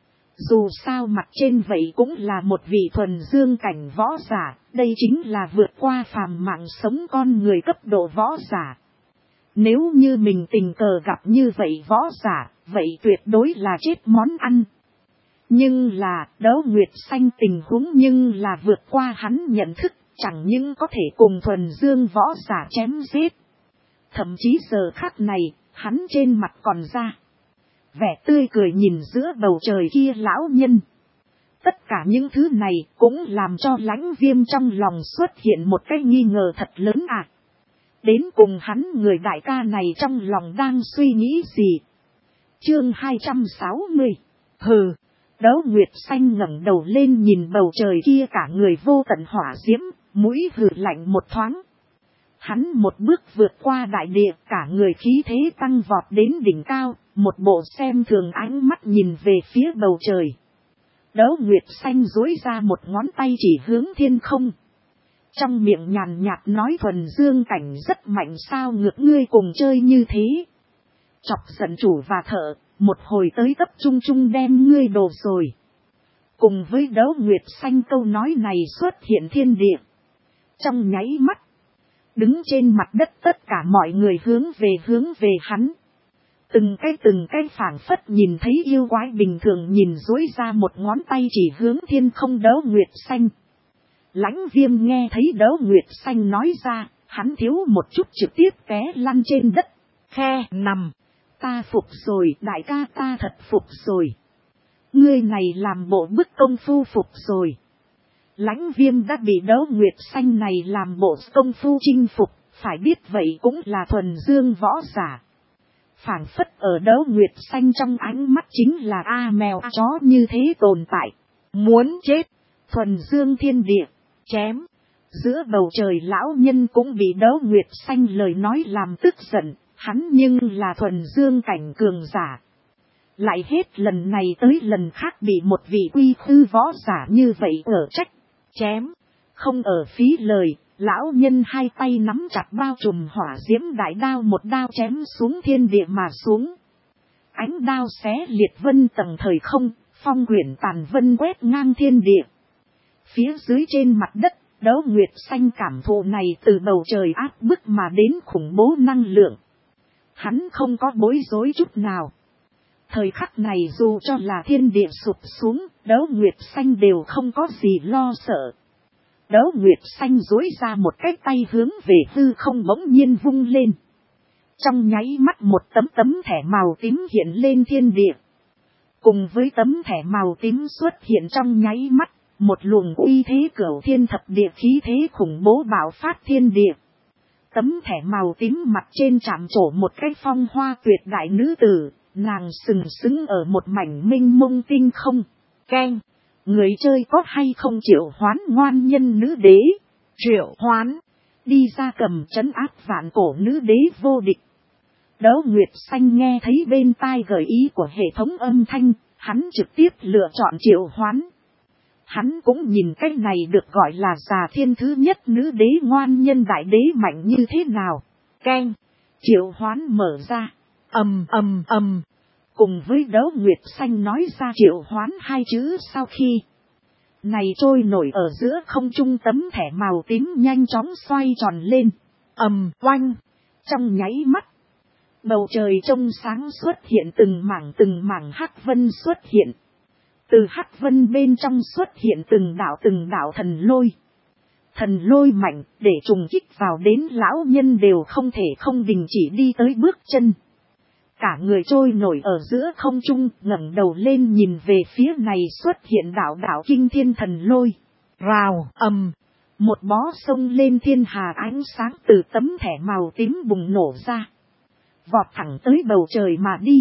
Dù sao mặt trên vậy cũng là một vị thuần dương cảnh võ giả, đây chính là vượt qua phàm mạng sống con người cấp độ võ giả. Nếu như mình tình cờ gặp như vậy võ giả, vậy tuyệt đối là chết món ăn. Nhưng là, Đấu Nguyệt Xanh tình huống nhưng là vượt qua hắn nhận thức, chẳng những có thể cùng thuần dương võ giả chém giết. Thậm chí giờ khắc này, hắn trên mặt còn ra vẻ tươi cười nhìn giữa bầu trời kia lão nhân. Tất cả những thứ này cũng làm cho Lãnh Viêm trong lòng xuất hiện một cái nghi ngờ thật lớn à. Đến cùng hắn người đại ca này trong lòng đang suy nghĩ gì? Chương hai trăm sáu mươi. Hừ. Đấu Nguyệt Xanh ngẩng đầu lên nhìn bầu trời kia cả người vô tận hỏa diễm, mũi hừ lạnh một thoáng. Hắn một bước vượt qua đại địa, cả người khí thế tăng vọt đến đỉnh cao, một bộ xem thường ánh mắt nhìn về phía bầu trời. Đấu Nguyệt Xanh duỗi ra một ngón tay chỉ hướng thiên không. Trong miệng nhàn nhạt nói thuần dương cảnh rất mạnh sao ngược ngươi cùng chơi như thế. Chọc giận chủ và thợ, một hồi tới tập trung chung đem ngươi đồ rồi. Cùng với Đấu Nguyệt Xanh câu nói này xuất hiện thiên địa. Trong nháy mắt, đứng trên mặt đất tất cả mọi người hướng về hướng về hắn. Từng cái từng cái phảng phất nhìn thấy yêu quái bình thường nhìn duỗi ra một ngón tay chỉ hướng thiên không Đấu Nguyệt Xanh. Lãnh Viêm nghe thấy Đấu Nguyệt Xanh nói ra, hắn thiếu một chút trực tiếp té lăn trên đất. Khe nằm, ta phục rồi, đại ca ta thật phục rồi. Ngươi này làm bộ bức công phu phục rồi. Lãnh Viêm đã bị Đấu Nguyệt Xanh này làm bộ công phu chinh phục, phải biết vậy cũng là thuần dương võ giả. Phảng phất ở Đấu Nguyệt Xanh trong ánh mắt chính là A mèo A chó như thế tồn tại. Muốn chết, thuần dương thiên địa, chém. Giữa bầu trời lão nhân cũng bị Đấu Nguyệt Xanh lời nói làm tức giận, hắn nhưng là thuần dương cảnh cường giả. Lại hết lần này tới lần khác bị một vị quy khư võ giả như vậy ở trách, chém. Không ở phí lời, lão nhân hai tay nắm chặt bao trùm hỏa diễm đại đao một đao chém xuống thiên địa mà xuống. Ánh đao xé liệt vân tầng thời không, phong quyển tàn vân quét ngang thiên địa. Phía dưới trên mặt đất, Đấu Nguyệt Xanh cảm thụ này từ bầu trời áp bức mà đến khủng bố năng lượng. Hắn không có bối rối chút nào. Thời khắc này dù cho là thiên địa sụp xuống, Đấu Nguyệt Xanh đều không có gì lo sợ. Đấu Nguyệt Xanh duỗi ra một cái tay hướng về hư không bỗng nhiên vung lên. Trong nháy mắt một tấm tấm thẻ màu tím hiện lên thiên địa. Cùng với tấm thẻ màu tím xuất hiện trong nháy mắt, một luồng uy thế cửu thiên thập địa khí thế khủng bố bạo phát thiên địa. Tấm thẻ màu tím mặt trên chạm trổ một cái phong hoa tuyệt đại nữ tử, nàng sừng sững ở một mảnh minh mông tinh không. Keng, người chơi có hay không Triệu Hoán ngoan nhân nữ đế? Triệu Hoán, đi ra cầm trấn áp vạn cổ nữ đế vô địch. Đấu Nguyệt Xanh nghe thấy bên tai gợi ý của hệ thống âm thanh, hắn trực tiếp lựa chọn Triệu Hoán. Hắn cũng nhìn cách này được gọi là già thiên thứ nhất nữ đế ngoan nhân đại đế mạnh như thế nào. Keng, Triệu Hoán mở ra, ầm ầm ầm. Cùng với Đấu Nguyệt Xanh nói ra Triệu Hoán hai chữ sau khi này trôi nổi ở giữa không trung tấm thẻ màu tím nhanh chóng xoay tròn lên. Ầm oanh, trong nháy mắt, bầu trời trong sáng xuất hiện từng mảng từng mảng hắc vân xuất hiện. Từ hắc vân bên trong xuất hiện từng đạo từng đạo thần lôi. Thần lôi mạnh để trùng kích vào đến lão nhân đều không thể không đình chỉ đi tới bước chân. Cả người trôi nổi ở giữa không trung, ngẩng đầu lên nhìn về phía này xuất hiện đạo đạo kinh thiên thần lôi. Rào, ầm, một bó sông lên thiên hà ánh sáng từ tấm thẻ màu tím bùng nổ ra. Vọt thẳng tới bầu trời mà đi.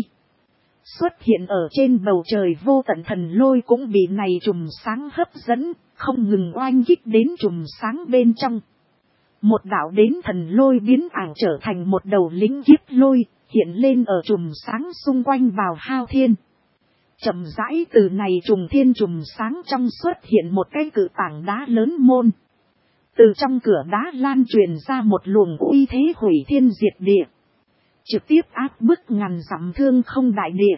Xuất hiện ở trên bầu trời vô tận thần lôi cũng bị này chùm sáng hấp dẫn, không ngừng oanh kích đến chùm sáng bên trong. Một đạo đến thần lôi biến ảo trở thành một đầu lính kiếp lôi, hiện lên ở chùm sáng xung quanh vào hao thiên. Chậm rãi từ này trùng thiên chùm sáng trong xuất hiện một cái cự tảng đá lớn môn. Từ trong cửa đá lan truyền ra một luồng uy thế hủy thiên diệt địa. Trực tiếp áp bức ngàn dặm thương không đại địa.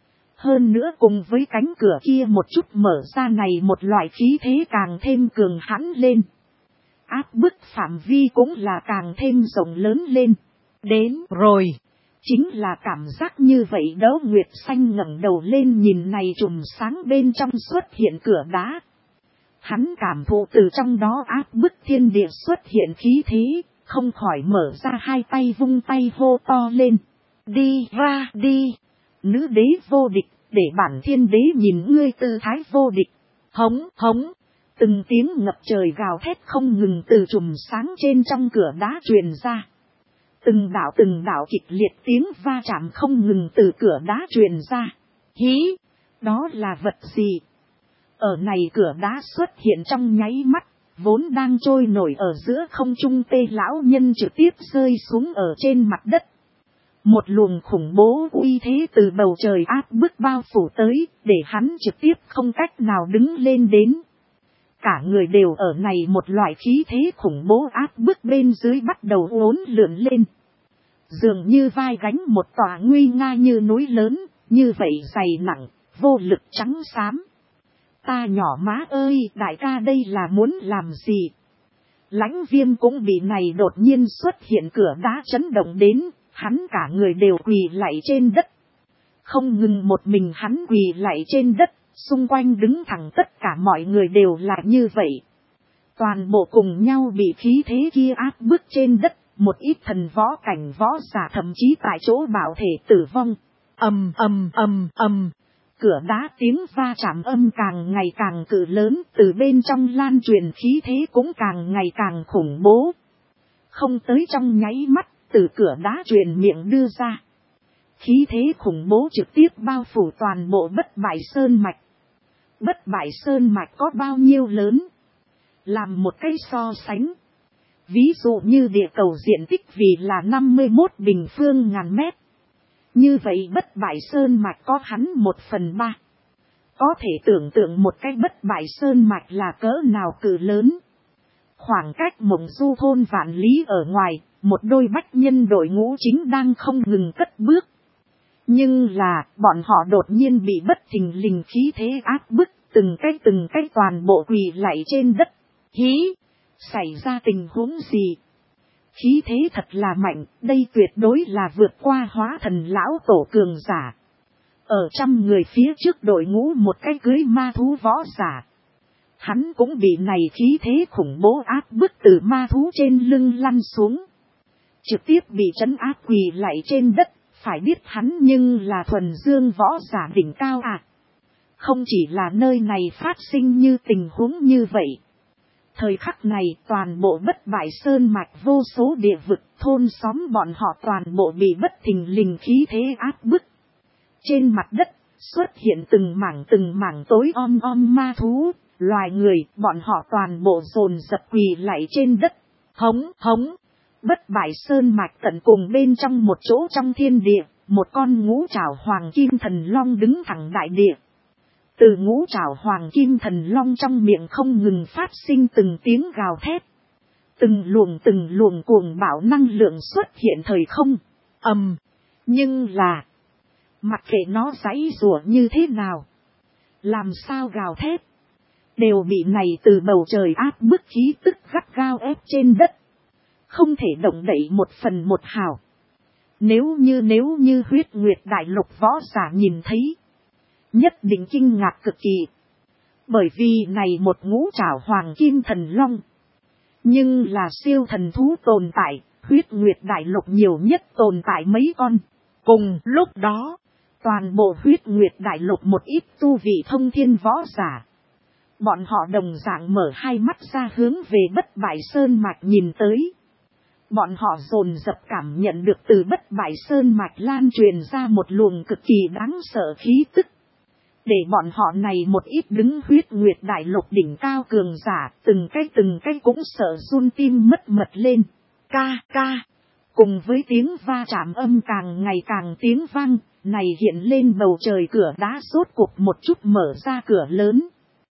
Hơn nữa cùng với cánh cửa kia một chút mở ra này một loại khí thế càng thêm cường hãn lên. Áp bức phạm vi cũng là càng thêm rộng lớn lên. Đến rồi. Chính là cảm giác như vậy. Đấu Nguyệt Xanh ngẩng đầu lên nhìn này chùm sáng bên trong xuất hiện cửa đá. Hắn cảm thụ từ trong đó áp bức thiên địa xuất hiện khí thế, không khỏi mở ra hai tay vung tay hô to lên. Đi ra đi. Nữ đế vô địch, để bản thiên đế nhìn ngươi tư thái vô địch. Hống hống. Từng tiếng ngập trời gào thét không ngừng từ chùm sáng trên trong cửa đá truyền ra. Từng đạo từng đạo kịch liệt tiếng va chạm không ngừng từ cửa đá truyền ra. Hí, đó là vật gì? Ở này cửa đá xuất hiện trong nháy mắt, vốn đang trôi nổi ở giữa không trung tê lão nhân trực tiếp rơi xuống ở trên mặt đất. Một luồng khủng bố uy thế từ bầu trời áp bức bao phủ tới, để hắn trực tiếp không cách nào đứng lên đến. Cả người đều ở này một loại khí thế khủng bố áp bức bên dưới bắt đầu uốn lượn lên. Dường như vai gánh một tòa nguy nga như núi lớn, như vậy dày nặng, vô lực trắng xám. Ta nhỏ má ơi, đại ca đây là muốn làm gì? Lãnh Viêm cũng bị này đột nhiên xuất hiện cửa đá chấn động đến, hắn cả người đều quỳ lạy trên đất. Không ngừng một mình hắn quỳ lạy trên đất, xung quanh đứng thẳng tất cả mọi người đều là như vậy. Toàn bộ cùng nhau bị khí thế kia áp bức trên đất, một ít thần võ cảnh võ giả thậm chí tại chỗ bảo thể tử vong. Ầm ầm ầm ầm. Cửa đá tiếng va chạm âm càng ngày càng cự lớn, từ bên trong lan truyền khí thế cũng càng ngày càng khủng bố. Không tới trong nháy mắt, từ cửa đá truyền miệng đưa ra. Khí thế khủng bố trực tiếp bao phủ toàn bộ Bất Bại Sơn Mạch. Bất Bại Sơn Mạch có bao nhiêu lớn? Làm một cái so sánh. Ví dụ như địa cầu diện tích vì là năm mươi mốt bình phương ngàn mét. Như vậy Bất Bại Sơn Mạch có hắn một phần ba. Có thể tưởng tượng một cái Bất Bại Sơn Mạch là cỡ nào cự lớn. Khoảng cách Mộng Du thôn vạn lý ở ngoài, một đôi bách nhân đội ngũ chính đang không ngừng cất bước. Nhưng là, bọn họ đột nhiên bị bất thình lình khí thế áp bức, từng cái từng cái toàn bộ quỳ lạy trên đất. Hí! Xảy ra tình huống gì? Khí thế thật là mạnh, đây tuyệt đối là vượt qua hóa thần lão tổ cường giả. Ở trăm người phía trước đội ngũ một cái cưới ma thú võ giả. Hắn cũng bị này khí thế khủng bố áp bức từ ma thú trên lưng lăn xuống. Trực tiếp bị trấn áp quỳ lạy trên đất, phải biết hắn nhưng là thuần dương võ giả đỉnh cao à. Không chỉ là nơi này phát sinh như tình huống như vậy. Thời khắc này toàn bộ Bất Bại Sơn Mạch vô số địa vực thôn xóm bọn họ toàn bộ bị bất thình lình khí thế áp bức. Trên mặt đất xuất hiện từng mảng từng mảng tối om om ma thú, loài người bọn họ toàn bộ dồn dập quỳ lạy trên đất. Hống hống. Bất Bại Sơn Mạch tận cùng bên trong một chỗ trong thiên địa, một con ngũ trảo hoàng kim thần long đứng thẳng đại địa. Từ ngũ trảo hoàng kim thần long trong miệng không ngừng phát sinh từng tiếng gào thét. Từng luồng từng luồng cuồng bạo năng lượng xuất hiện thời không. Ầm. Nhưng là, mặc kệ nó giãy giụa như thế nào, làm sao gào thét, đều bị này từ bầu trời áp bức khí tức gắt gao ép trên đất. Không thể động đậy một phần một hào. Nếu như nếu như Huyết Nguyệt Đại Lục võ giả nhìn thấy, nhất định kinh ngạc cực kỳ. Bởi vì này một ngũ trảo hoàng kim thần long, nhưng là siêu thần thú tồn tại, Huyết Nguyệt Đại Lục nhiều nhất tồn tại mấy con. Cùng lúc đó, toàn bộ Huyết Nguyệt Đại Lục một ít tu vị thông thiên võ giả. Bọn họ đồng dạng mở hai mắt ra hướng về Bất Bại Sơn Mạch nhìn tới. Bọn họ dồn dập cảm nhận được từ Bất Bại Sơn Mạch lan truyền ra một luồng cực kỳ đáng sợ khí tức. Để bọn họ này một ít đứng Huyết Nguyệt Đại Lục đỉnh cao cường giả, từng cái từng cái cũng sợ run tim mất mật lên. Ca ca. Cùng với tiếng va chạm âm càng ngày càng tiếng vang, này hiện lên bầu trời cửa đá rốt cuộc một chút mở ra cửa lớn.